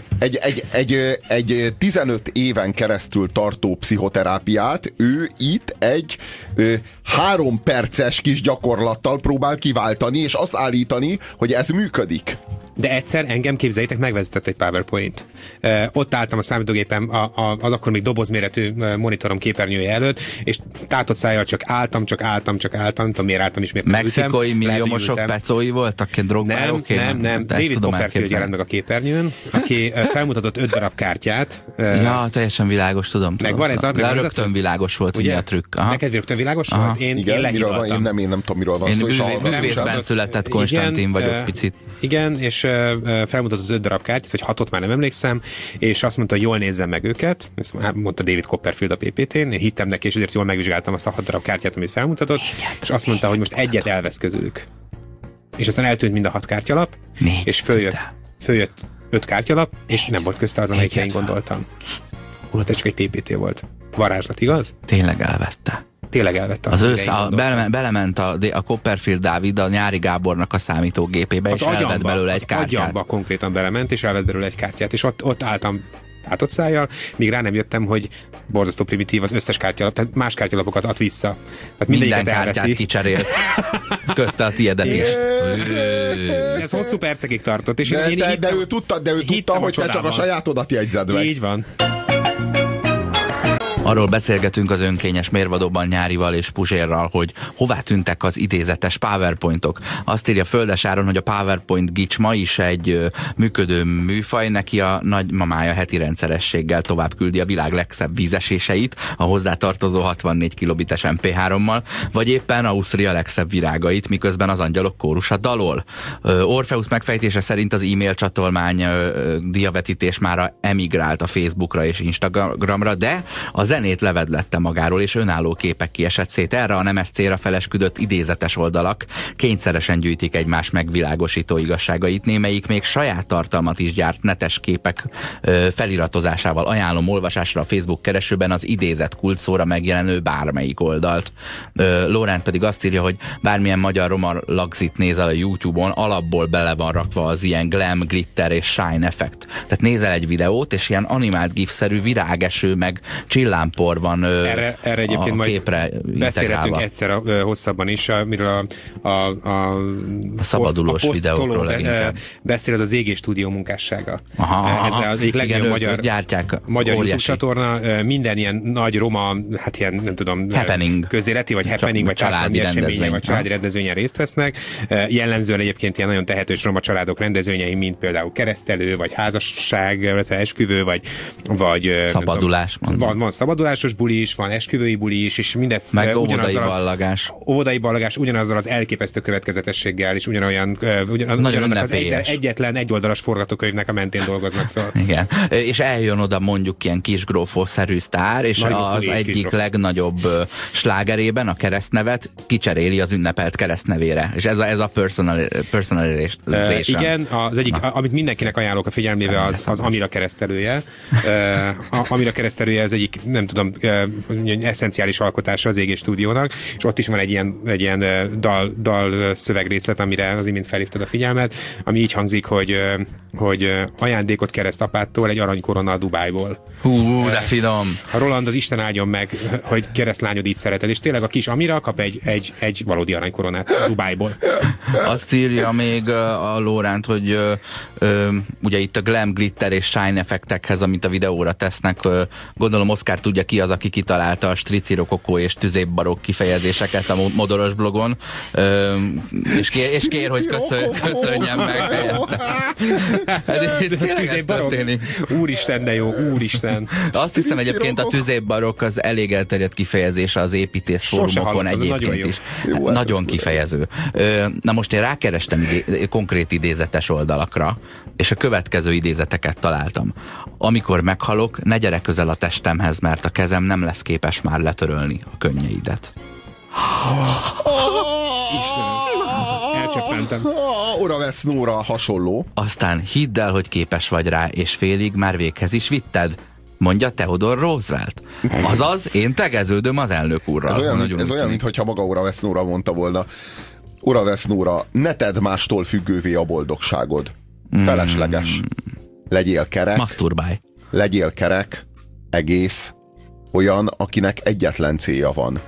S3: egy 15 éven keresztül tartó pszichoterápiát ő itt egy 3 perces kis gyakorlattal próbál kiváltani, és azt állítani, hogy ez működik.
S2: De egyszer engem, képzeljétek, megvezetett egy PowerPoint. Ott álltam a számítógépem az akkor még dobozméretű monitorom képernyője előtt, és tátott szájjal csak álltam, nem tudom miért álltam is, miért
S1: mexikai milliómosok pecói voltak, drogbárok?
S2: Nem. David Copperfield jelent meg a képernyőn, aki felmutatott 5 darab kártyát.
S1: Ja, teljesen világos, tudom.
S2: Megvan ez
S1: rögtön világos volt, ugye a trükk.
S2: Neked rögtön világos volt?
S3: Én lehívottam. Én nem tudom, miről van szó.
S1: Én művészben született Konstantin vagyok picit.
S2: Igen, és felmutatott az 5 darab kártyát, vagy 6-ot, már nem emlékszem, és azt mondta, hogy jól nézzem meg őket, ezt mondta David Copperfield a PPT-n, én hittem neki, és ezért jól megvizsgáltam azt a 6 darab kártyát, amit felmutatott, és azt mondta, hogy most egyet elvesz közülük. És aztán eltűnt mind a 6 kártyalap, és följött 5 kártyalap, és nem volt közte az, amelyikre én gondoltam. Holott ez csak egy PPT volt. Varázslat, igaz?
S1: Tényleg elvette.
S2: Tényleg elvette azt.
S1: Belement a Copperfield Dávid a Nyári Gábornak a számítógépébe, és elvett belőle egy kártyát.
S2: Agyamba konkrétan belement, és elvett belőle egy kártyát, és ott álltam tátott szájjal, míg rá nem jöttem, hogy borzasztó primitív az összes kártyalap, tehát más kártyalapokat ad vissza. Tehát
S1: minden kártyát kicserélt. Közte a tiédet is.
S2: Ez hosszú percekig tartott. És
S3: de ő tudta, hogy te csak a sajátodat jegyzed meg.
S2: Így van.
S1: Arról beszélgetünk az önkényes mérvadóban Nyárival és Puzsérral, hogy hová tűntek az idézetes PowerPointok. Azt írja Földes Áron, hogy a PowerPoint gics ma is egy működő műfaj, neki a nagymamája heti rendszerességgel tovább küldi a világ legszebb vízeséseit a hozzátartozó 64 kilobites MP3-mal, vagy éppen Ausztria legszebb virágait, miközben az angyalok kórusa dalol. Orpheus megfejtése szerint az e-mail csatolmány diavetítés mára emigrált a Facebookra és Instagramra, de a zenét levedlette magáról, és önálló képek kiesett szét. Erre a nemes célra felesküdött idézetes oldalak kényszeresen gyűjtik egymás megvilágosító igazságait, némelyik még saját tartalmat is gyárt netes képek feliratozásával. Ajánlom olvasásra a Facebook keresőben az idézett kulcsszóra megjelenő bármelyik oldalt. Lórend pedig azt írja, hogy bármilyen magyar roma lagzit nézel a YouTube-on, alapból bele van rakva az ilyen glam, glitter és shine effekt. Tehát nézel egy videót, és ilyen animált gif-szerű virágeső, meg csillámpor van
S2: erre egyébként
S1: a képre
S2: beszélhetünk egyszer hosszabban is, miről a
S1: szabadulós videókról
S2: beszél, az Égés Stúdió munkássága.
S1: Ez
S2: az egyik legjobb magyar YouTube csatorna, minden ilyen nagy roma, hát ilyen nem tudom, közéleti, vagy happening, vagy társadalmi eseményen, vagy családi rendezvényen részt vesznek. Jellemzően egyébként ilyen nagyon tehetős roma családok rendezvényei, mint például keresztelő, vagy házasság, illetve esküvő, vagy
S1: szabadulás.
S2: Van szabadulásos buli is, van esküvői buli is, és mindezt
S1: meg óvodai ballagás.
S2: Óvodai ballagás ugyanazzal az elképesztő következetességgel, és ugyanolyan az egyetlen egyoldalas forgatókönyvnek a mentén dolgoznak fel.
S1: Igen. És eljön oda mondjuk ilyen kisgrófószerű sztár, és az egyik legnagyobb slágerében a keresztnevet kicseréli az ünnepelt keresztnevére. És ez a personalization.
S2: Igen, az egyik, amit mindenkinek ajánlok a figyelmébe, az Amira keresztelője. Amira keresztelője az egyik, nem tudom, eszenciális alkotása az Égés Stúdiónak, és ott is van egy ilyen dal szövegrészlet, amire az imént felhívtad a figyelmet, ami így hangzik, hogy ajándékot keresztapától egy aranykorona a Dubájból.
S1: De finom!
S2: A Roland, az Isten áldjon meg, hogy keresztlányod így szereted, és tényleg a kis Amira kap egy valódi aranykoronát a Dubájból.
S1: Azt írja még a Lóránt, hogy ugye itt a glam, glitter és shine effektekhez, amit a videóra tesznek, gondolom Oscar tudja ki az, aki kitalálta a stricirokokó és tüzépbarok kifejezéseket a Modoros blogon, és kér, hogy köszönjem meg helyette. Tényleg ez történik.
S2: Úristen, de jó, úristen.
S1: Azt hiszem egyébként a tüzépbarok az elég elterjedt kifejezése az építész fórumokon egyébként is. Nagyon kifejező. Na most én rákerestem konkrét idézetes oldalakra, és a következő idézeteket találtam. Amikor meghalok, ne gyere közel a testemhez, mert a kezem nem lesz képes már letörölni a könnyeidet.
S2: Istenem, elcseppentem.
S3: Oravec Nóra hasonló.
S1: Aztán hidd el, hogy képes vagy rá, és félig már véghez is vitted, mondja Theodore Roosevelt. Azaz, én tegeződöm az elnök úrral.
S3: Ez olyan, mintha maga Oravec Nóra mondta volna. Oravec Nóra, ne tedd mástól függővé a boldogságod. Felesleges. Legyél kerek.
S1: Maszturbálj.
S3: Legyél kerek, egész, olyan, akinek egyetlen célja van.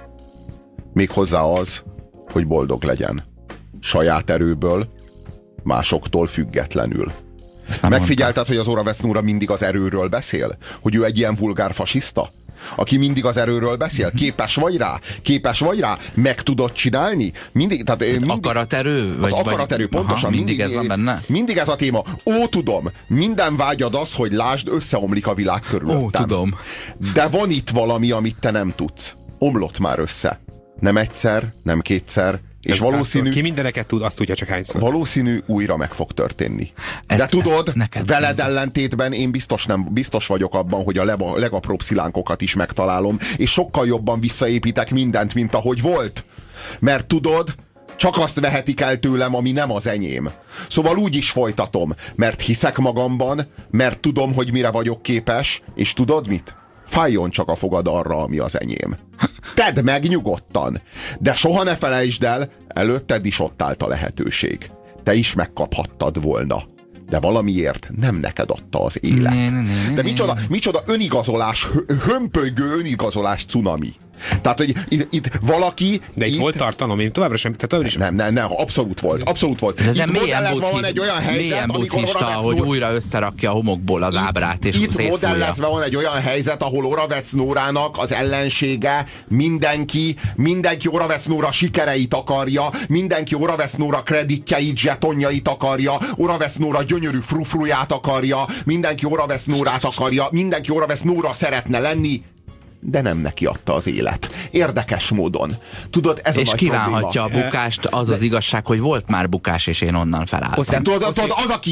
S3: Méghozzá az, hogy boldog legyen. Saját erőből, másoktól függetlenül. Megfigyelted, hogy az Oravec Nóra mindig az erőről beszél? Hogy ő egy ilyen vulgár fasiszta? Aki mindig az erőről beszél? Képes vagy rá? Képes vagy rá? Meg tudod csinálni? Mindig,
S1: akaraterő?
S3: Az akaraterő, pontosan.
S1: Aha, mindig ez van benne?
S3: Mindig ez a téma. Ó, tudom, minden vágyad az, hogy lásd, összeomlik a világ körülöttem.
S1: Ó, tudom.
S3: De van itt valami, amit te nem tudsz. Omlott már össze. Nem egyszer, nem kétszer, és valószínű...
S2: Ki mindeneket tud, azt tudja csak hányszor.
S3: Valószínű újra meg fog történni. De tudod, veled ellentétben én biztos vagyok abban, hogy a legapróbb szilánkokat is megtalálom, és sokkal jobban visszaépítek mindent, mint ahogy volt. Mert tudod, csak azt vehetik el tőlem, ami nem az enyém. Szóval úgy is folytatom, mert hiszek magamban, mert tudom, hogy mire vagyok képes, és tudod mit? Fájjon csak a fogad arra, ami az enyém. Tedd meg nyugodtan, de soha ne felejtsd el, előtted is ott állt a lehetőség. Te is megkaphattad volna, de valamiért nem neked adta az élet. De micsoda önigazolás, hömpölygő önigazolás cunami. Tehát, hogy itt valaki...
S2: De itt volt tartalom, én továbbra sem...
S3: Nem, abszolút volt.
S1: De modellezve van egy olyan helyzet, amikor hogy újra összerakja a homokból az ábrát, és
S3: itt
S1: szétfújja.
S3: modellezve van egy olyan helyzet, ahol Oravec Nórának az ellensége mindenki Oravec Nóra sikereit akarja, mindenki Oravec Nóra kreditjeit, zsetonjait akarja, Oravec Nóra gyönyörű frufruját akarja, mindenki Oravec Nórát akarja, mindenki Oravec Nóra szeretne lenni, de nem neki adta az élet. Érdekes módon. Tudod, ez
S1: és
S3: a nagy
S1: kívánhatja
S3: probléma.
S1: a bukást, az az igazság, hogy volt már bukás, és én onnan felálltam.
S3: Tudod, az, aki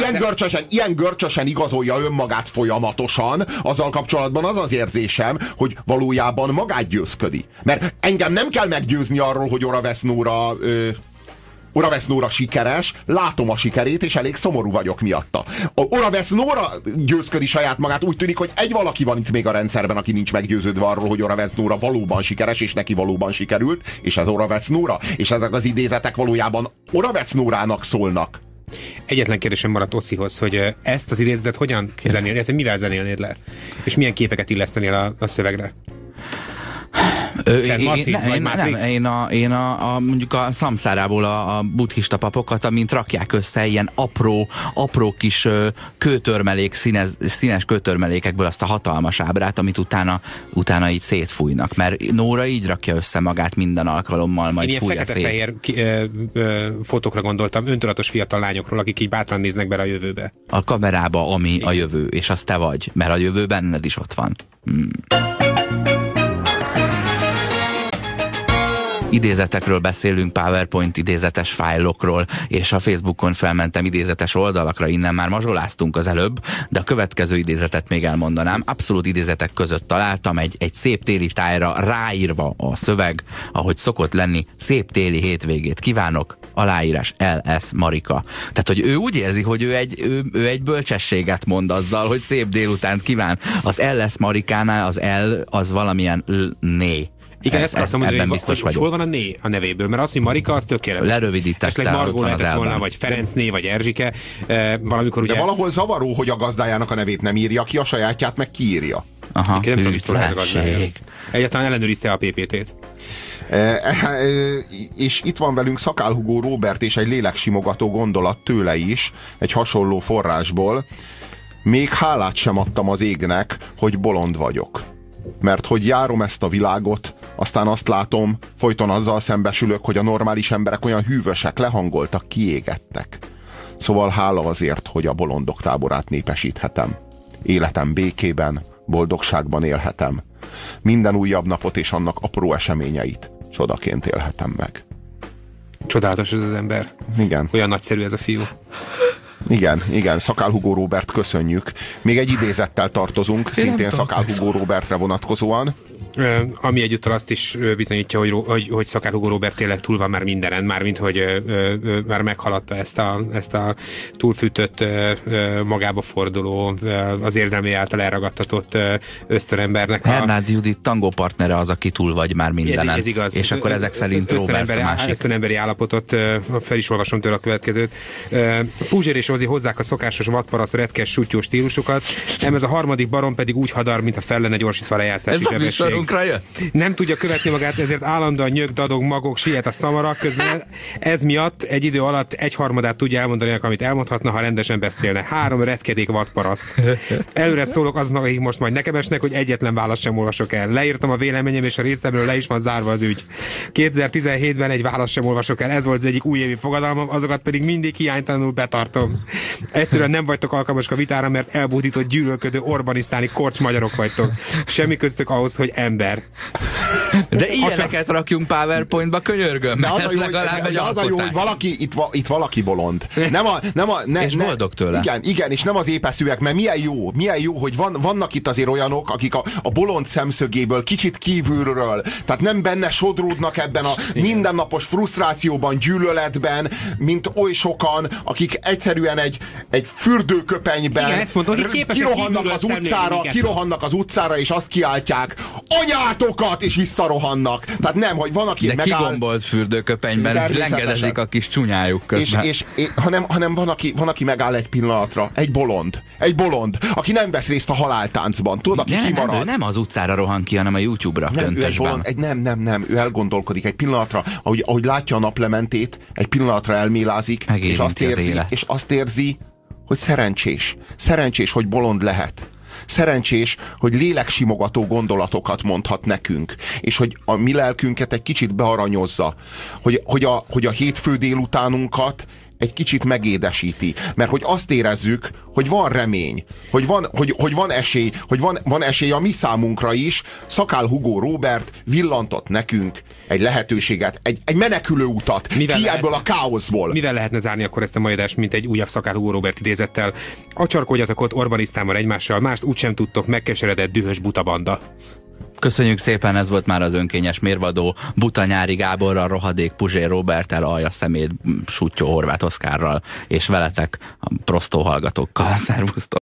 S3: ilyen görcsösen igazolja önmagát folyamatosan, azzal kapcsolatban az az érzésem, hogy valójában magát győzködi. Mert engem nem kell meggyőzni arról, hogy Oravec Nóra sikeres, látom a sikerét, és elég szomorú vagyok miatta. Oravec Nóra győzködi saját magát, úgy tűnik, hogy egy valaki van itt még a rendszerben, aki nincs meggyőződve arról, hogy Oravec Nóra valóban sikeres, és neki valóban sikerült, és ez Oravec Nóra, és ezek az idézetek valójában Oravec Nórának szólnak.
S2: Egyetlen kérdésem maradt Osszihoz, hogy ezt az idézetet hogyan zenélnéd, mivel zenélnéd le? És milyen képeket illesztenél a szövegre?
S1: Én mondjuk a szamszárából a buddhista papokat, amint rakják össze ilyen apró kis kőtörmelék, színes kőtörmelékekből azt a hatalmas ábrát, amit utána így szétfújnak. Mert Nóra így rakja össze magát minden alkalommal, majd fújja szét. Én ilyen
S2: fekete-fehér fotókra gondoltam, öntudatos fiatal lányokról, akik így bátran néznek bele a jövőbe.
S1: A kamerába, ami a jövő, és az te vagy, mert a jövő benned is ott van. Idézetekről beszélünk, PowerPoint idézetes fájlokról, és a Facebookon felmentem idézetes oldalakra, innen már mazsoláztunk az előbb, de a következő idézetet még elmondanám. Abszolút idézetek között találtam egy szép téli tájra ráírva a szöveg, ahogy szokott lenni, szép téli hétvégét kívánok, aláírás L.S. Marika. Tehát, hogy ő úgy érzi, hogy ő egy bölcsességet mond azzal, hogy szép délutánt kíván. Az L.S. Marikánál az L az valamilyen né.
S2: Igen, ezt akartam mondani, hogy hol van a né a nevéből, mert az, hogy Marika, az tökéletes.
S1: Lerövidítette,
S2: Margó lehetett volna, vagy Ferencné, vagy Erzsike. Valamikor ugye...
S3: De valahol zavaró, hogy a gazdájának a nevét nem írja ki, a sajátját meg kiírja.
S1: Aha,
S2: nem tudom, egyáltalán ellenőrizte a PPT-t.
S3: És itt van velünk Szakál Hugó Róbert, és egy léleksimogató gondolat tőle is, egy hasonló forrásból. Még hálát sem adtam az égnek, hogy bolond vagyok. Mert hogy járom ezt a világot, aztán azt látom, folyton azzal szembesülök, hogy a normális emberek olyan hűvösek, lehangoltak, kiégettek. Szóval hála azért, hogy a bolondok táborát népesíthetem. Életem békében, boldogságban élhetem. Minden újabb napot és annak apró eseményeit csodaként élhetem meg.
S2: Csodálatos ez az ember.
S3: Igen.
S2: Olyan nagyszerű ez a fiú.
S3: Igen, Szakál Hugó Róbert köszönjük. Még egy idézettel tartozunk, szintén Szakál Hugó Róbertre vonatkozóan.
S2: Ami egyúttal azt is bizonyítja, hogy Szakál Hugó Róbert tényleg túl van már mindenen, mármint hogy már meghaladta ezt a túlfűtött, magába forduló, az érzelmi által elragadtatott ösztönembernek.
S1: Hernádi Judit tangó partnere az, aki túl vagy már mindenen.
S2: Ez igaz.
S1: És akkor ezek szerint Róbert a másik.
S2: Ösztönemberi állapotot, fel is olvasom tőle a következőt. Puzsér és Ozi hozzák a szokásos vadparasz retkes sutyó stílusokat, ez a harmadik barom pedig úgy hadar, mint a fel lenne gyorsítva a lejátszási sebesség. Nem tudja követni magát, ezért állandóan nyög, dadog, magog, siet a szamara, közben ez miatt egy idő alatt 1/3 tudja elmondani, amit elmondhatna, ha rendesen beszélne. 3 retkedék vadparaszt. Előre szólok azoknak, akik most majd nekem esnek, hogy egyetlen választ sem olvasok el. Leírtam a véleményem, és a részemről le is van zárva az ügy. 2017-ben egy választ sem olvasok el, ez volt az egyik újévi fogadalmam, azokat pedig mindig hiánytalanul betartom. Egyszerűen nem vagytok alkalmasak a vitára, mert elbúdított, gyűlölködő, orbanisztáni korcs magyarok vagytok. Semmi köztök ahhoz, hogy ember.
S1: De ilyeneket rakjunk PowerPointba, könyörgöm.
S3: De az a jó, hogy valaki, itt valaki bolond.
S1: És boldog tőle.
S3: Igen, és nem az épeszűek, mert milyen jó, hogy vannak itt azért olyanok, akik a bolond szemszögéből, kicsit kívülről, tehát nem benne sodródnak ebben a mindennapos frusztrációban, gyűlöletben, mint oly sokan, akik egyszerűen egy fürdőköpenyben kirohannak az utcára, és azt kiáltják, anyátokat, és visszarohannak. Tehát nem, hogy van, aki
S1: megáll... De kigombolt fürdőköpenyben lengedezik a kis csúnyájuk közben.
S3: Hanem van, aki megáll egy pillanatra. Egy bolond, aki nem vesz részt a haláltáncban. Tudod, aki kimarad.
S1: Nem az utcára rohan ki, hanem a YouTube-ra köntösben.
S3: Nem, ő elgondolkodik egy pillanatra, ahogy látja a naplementét, egy pillanatra elmélázik, és azt érzi, hogy szerencsés, hogy bolond lehet. Szerencsés, hogy léleksimogató gondolatokat mondhat nekünk, és hogy a mi lelkünket egy kicsit bearanyozza, hogy a hétfő délutánunkat egy kicsit megédesíti. Mert hogy azt érezzük, hogy van remény, hogy van esély, hogy van esély a mi számunkra is. Szakál Hugó Róbert villantott nekünk egy lehetőséget, egy menekülő utat ki ebből a káoszból.
S2: Mivel lehetne zárni akkor ezt a mai adást, mint egy újabb Szakál Hugó Róbert idézettel? Acsarkodjatok ott Orbanisztánban egymással, mást úgysem tudtok, megkeseredett dühös butabanda.
S1: Köszönjük szépen, ez volt már az önkényes mérvadó Buta Nyári Gáborral, rohadék Puzsér Róberttel, alja szemét Suttyó Horváth Oszkárral, és veletek a prostó hallgatókkal. Szervusztok!